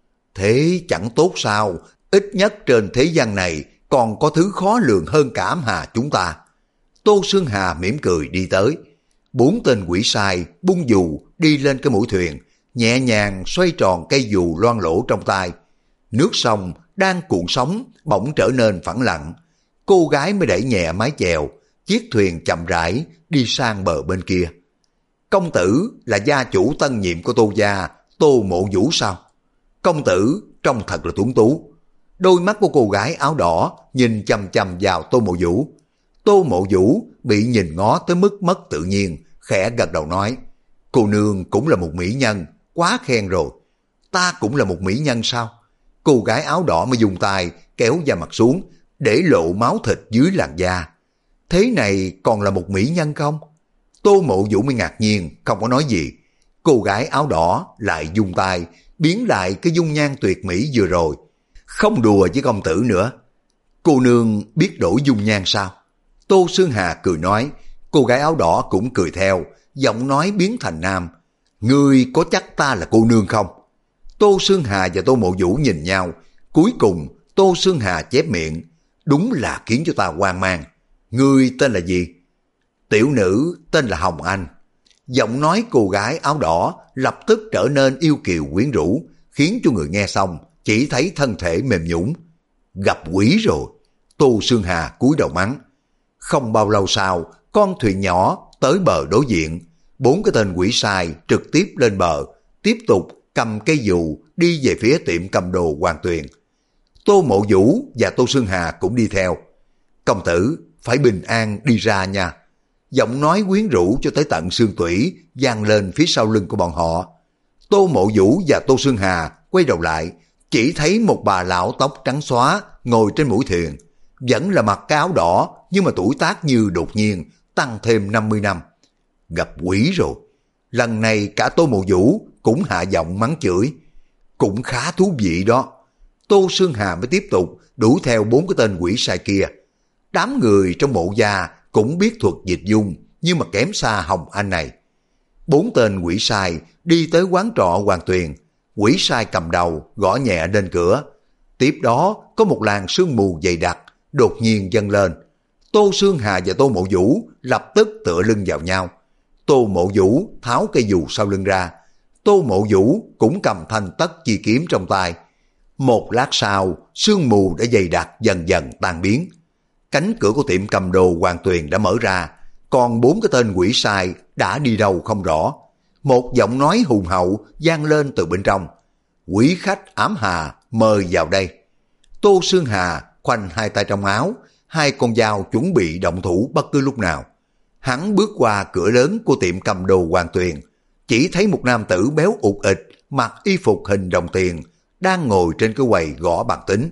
Thế chẳng tốt sao, ít nhất trên thế gian này còn có thứ khó lường hơn cả ám hà chúng ta. Tô Sơn Hà mỉm cười đi tới. Bốn tên quỷ sai bung dù đi lên cái mũi thuyền, nhẹ nhàng xoay tròn cây dù loang lỗ trong tay. Nước sông đang cuộn sóng bỗng trở nên phẳng lặng. Cô gái mới đẩy nhẹ mái chèo, chiếc thuyền chậm rãi đi sang bờ bên kia. Công tử là gia chủ tân nhiệm của Tô gia, Tô Mộ Vũ sao? Công tử trông thật là tuấn tú. Đôi mắt của cô gái áo đỏ nhìn chằm chằm vào Tô Mộ Vũ. Tô Mộ Vũ bị nhìn ngó tới mức mất tự nhiên, khẽ gật đầu nói, cô nương cũng là một mỹ nhân, quá khen rồi. Ta cũng là một mỹ nhân sao? Cô gái áo đỏ mới dùng tay kéo da mặt xuống, để lộ máu thịt dưới làn da. Thế này còn là một mỹ nhân không? Tô Mộ Vũ mới ngạc nhiên, không có nói gì. Cô gái áo đỏ lại dùng tay biến lại cái dung nhan tuyệt mỹ vừa rồi. Không đùa với công tử nữa. Cô nương biết đổi dung nhan sao? Tô Sơn Hà cười nói. Cô gái áo đỏ cũng cười theo, giọng nói biến thành nam. Ngươi có chắc ta là cô nương không? Tô Sơn Hà và Tô Mộ Vũ nhìn nhau. Cuối cùng Tô Sơn Hà chép miệng. Đúng là khiến cho ta hoang mang. Ngươi tên là gì? Tiểu nữ tên là Hồng Anh. Giọng nói cô gái áo đỏ lập tức trở nên yêu kiều quyến rũ, khiến cho người nghe xong chỉ thấy thân thể mềm nhũn. Gặp quỷ rồi. Tô Sơn Hà cúi đầu mắng. Không bao lâu sau, con thuyền nhỏ tới bờ đối diện. Bốn cái tên quỷ sai trực tiếp lên bờ, tiếp tục cầm cây dù đi về phía tiệm cầm đồ Hoàng Tuyền. Tô Mộ Vũ và Tô Sơn Hà cũng đi theo. Công tử phải bình an đi ra nha. Giọng nói quyến rũ cho tới tận xương tủy vang lên phía sau lưng của bọn họ. Tô Mộ Vũ và Tô Sơn Hà quay đầu lại, chỉ thấy một bà lão tóc trắng xóa ngồi trên mũi thuyền, vẫn là mặc cái áo đỏ nhưng mà tuổi tác như đột nhiên tăng thêm năm mươi năm. Gặp quỷ rồi. Lần này cả Tô Mộ Vũ cũng hạ giọng mắng chửi. Cũng khá thú vị đó. Tô Sơn Hà mới tiếp tục đuổi theo bốn cái tên quỷ sai kia. Đám người trong mộ gia cũng biết thuật dịch dung, nhưng mà kém xa Hồng Anh này. Bốn tên quỷ sai đi tới quán trọ Hoàng Tuyền. Quỷ sai cầm đầu gõ nhẹ lên cửa. Tiếp đó có một làn sương mù dày đặc đột nhiên dâng lên. Tô Sơn Hà và Tô Mộ Vũ lập tức tựa lưng vào nhau. Tô Mộ Vũ tháo cây dù sau lưng ra. Tô Mộ Vũ cũng cầm thanh tất chi kiếm trong tay. Một lát sau, sương mù đã dày đặc dần dần tan biến. Cánh cửa của tiệm cầm đồ Hoàng Tuyền đã mở ra, còn bốn cái tên quỷ sai đã đi đâu không rõ. Một giọng nói hùng hậu vang lên từ bên trong. Quỷ khách ám hà mời vào đây. Tô Sơn Hà khoanh hai tay trong áo, hai con dao chuẩn bị động thủ bất cứ lúc nào. Hắn bước qua cửa lớn của tiệm cầm đồ Hoàng Tuyền, chỉ thấy một nam tử béo ụt ịch mặc y phục hình đồng tiền đang ngồi trên cái quầy gõ bàn tính.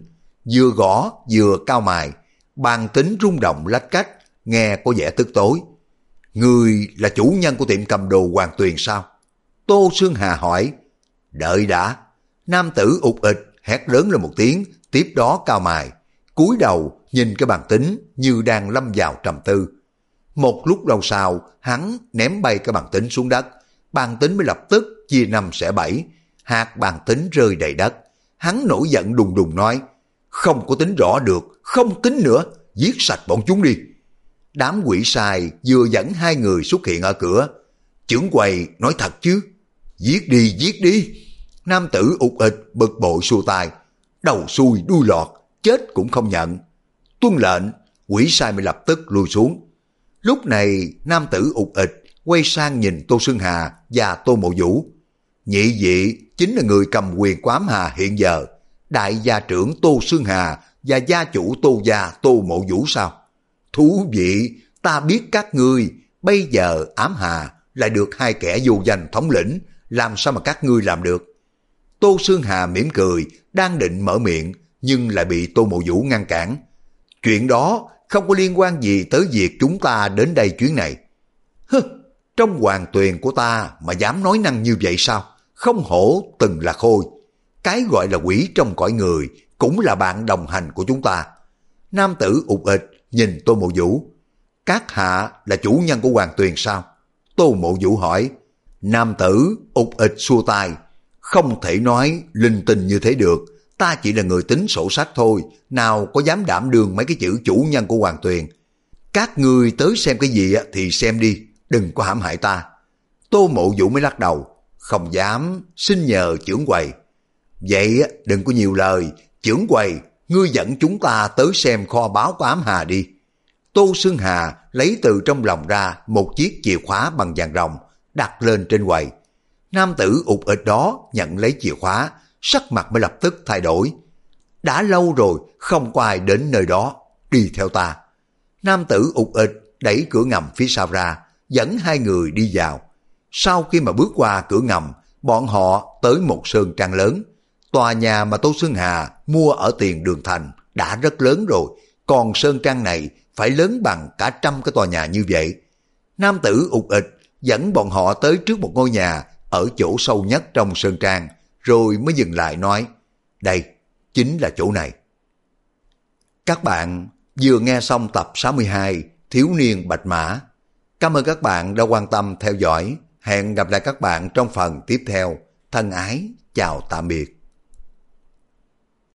vừa gõ vừa cau mày, bàn tính rung động lách cách, nghe có vẻ tức tối. Người là chủ nhân của tiệm cầm đồ Hoàng Tuyền sao? Tô Xương Hà hỏi. Đợi đã. Nam tử ụt ịch hét lớn lên một tiếng, tiếp đó cau mày, cúi đầu nhìn cái bàn tính như đang lâm vào trầm tư. Một lúc lâu sau, hắn ném bay cái bàn tính xuống đất, bàn tính mới lập tức chia năm xẻ bảy, hạt bàn tính rơi đầy đất. Hắn nổi giận đùng đùng nói, không có tính rõ được, không tính nữa, giết sạch bọn chúng đi. Đám quỷ sai vừa dẫn hai người xuất hiện ở cửa. Chưởng quầy nói thật chứ? Giết đi, giết đi. Nam tử ụt ịch bực bội xua tay, đầu xuôi đuôi lọt, chết cũng không nhận. Tuân lệnh, quỷ sai mới lập tức lùi xuống. Lúc này nam tử ụt ịch quay sang nhìn Tô Xương Hà và Tô Mộ Vũ. Nhị vị chính là người cầm quyền của ám hà hiện giờ, đại gia trưởng Tô Xương Hà và gia chủ Tô gia Tô Mộ Vũ sao? Thú vị, ta biết các ngươi, bây giờ ám hà lại được hai kẻ vô danh thống lĩnh, làm sao mà các ngươi làm được? Tô Xương Hà mỉm cười, đang định mở miệng, nhưng lại bị Tô Mộ Vũ ngăn cản. Chuyện đó không có liên quan gì tới việc chúng ta đến đây chuyến này. Hứ, trong Hoàng Tuyền của ta mà dám nói năng như vậy sao? Không hổ từng là khôi. Cái gọi là quỷ trong cõi người cũng là bạn đồng hành của chúng ta. Nam tử ụt ịch nhìn Tô Mộ Vũ. Các hạ là chủ nhân của Hoàng Tuyền sao? Tô Mộ Vũ hỏi. Nam tử ụt ịch xua tay. Không thể nói linh tinh như thế được. Ta chỉ là người tính sổ sách thôi, nào có dám đảm đương mấy cái chữ chủ nhân của Hoàng Tuyền. Các ngươi tới xem cái gì thì xem đi, đừng có hãm hại ta. Tô Mộ Vũ mới lắc đầu. Không dám, xin nhờ chưởng quầy. Vậy đừng có nhiều lời, chưởng quầy, ngươi dẫn chúng ta tới xem kho báu của ám hà đi. Tô Xương Hà lấy từ trong lòng ra một chiếc chìa khóa bằng vàng ròng, đặt lên trên quầy. Nam tử ụt ịch đó nhận lấy chìa khóa, sắc mặt mới lập tức thay đổi. Đã lâu rồi không có ai đến nơi đó, đi theo ta. Nam tử ụt ịch đẩy cửa ngầm phía sau ra, dẫn hai người đi vào. Sau khi mà bước qua cửa ngầm, bọn họ tới một sơn trang lớn. Tòa nhà mà Tô Xương Hà mua ở tiền Đường Thành đã rất lớn rồi, còn sơn trang này phải lớn bằng cả trăm cái tòa nhà như vậy. Nam tử ụt ịch dẫn bọn họ tới trước một ngôi nhà ở chỗ sâu nhất trong sơn trang, rồi mới dừng lại nói, đây chính là chỗ này. Các bạn vừa nghe xong tập sáu mươi hai Thiếu niên Bạch Mã. Cảm ơn các bạn đã quan tâm theo dõi. Hẹn gặp lại các bạn trong phần tiếp theo. Thân ái, chào tạm biệt.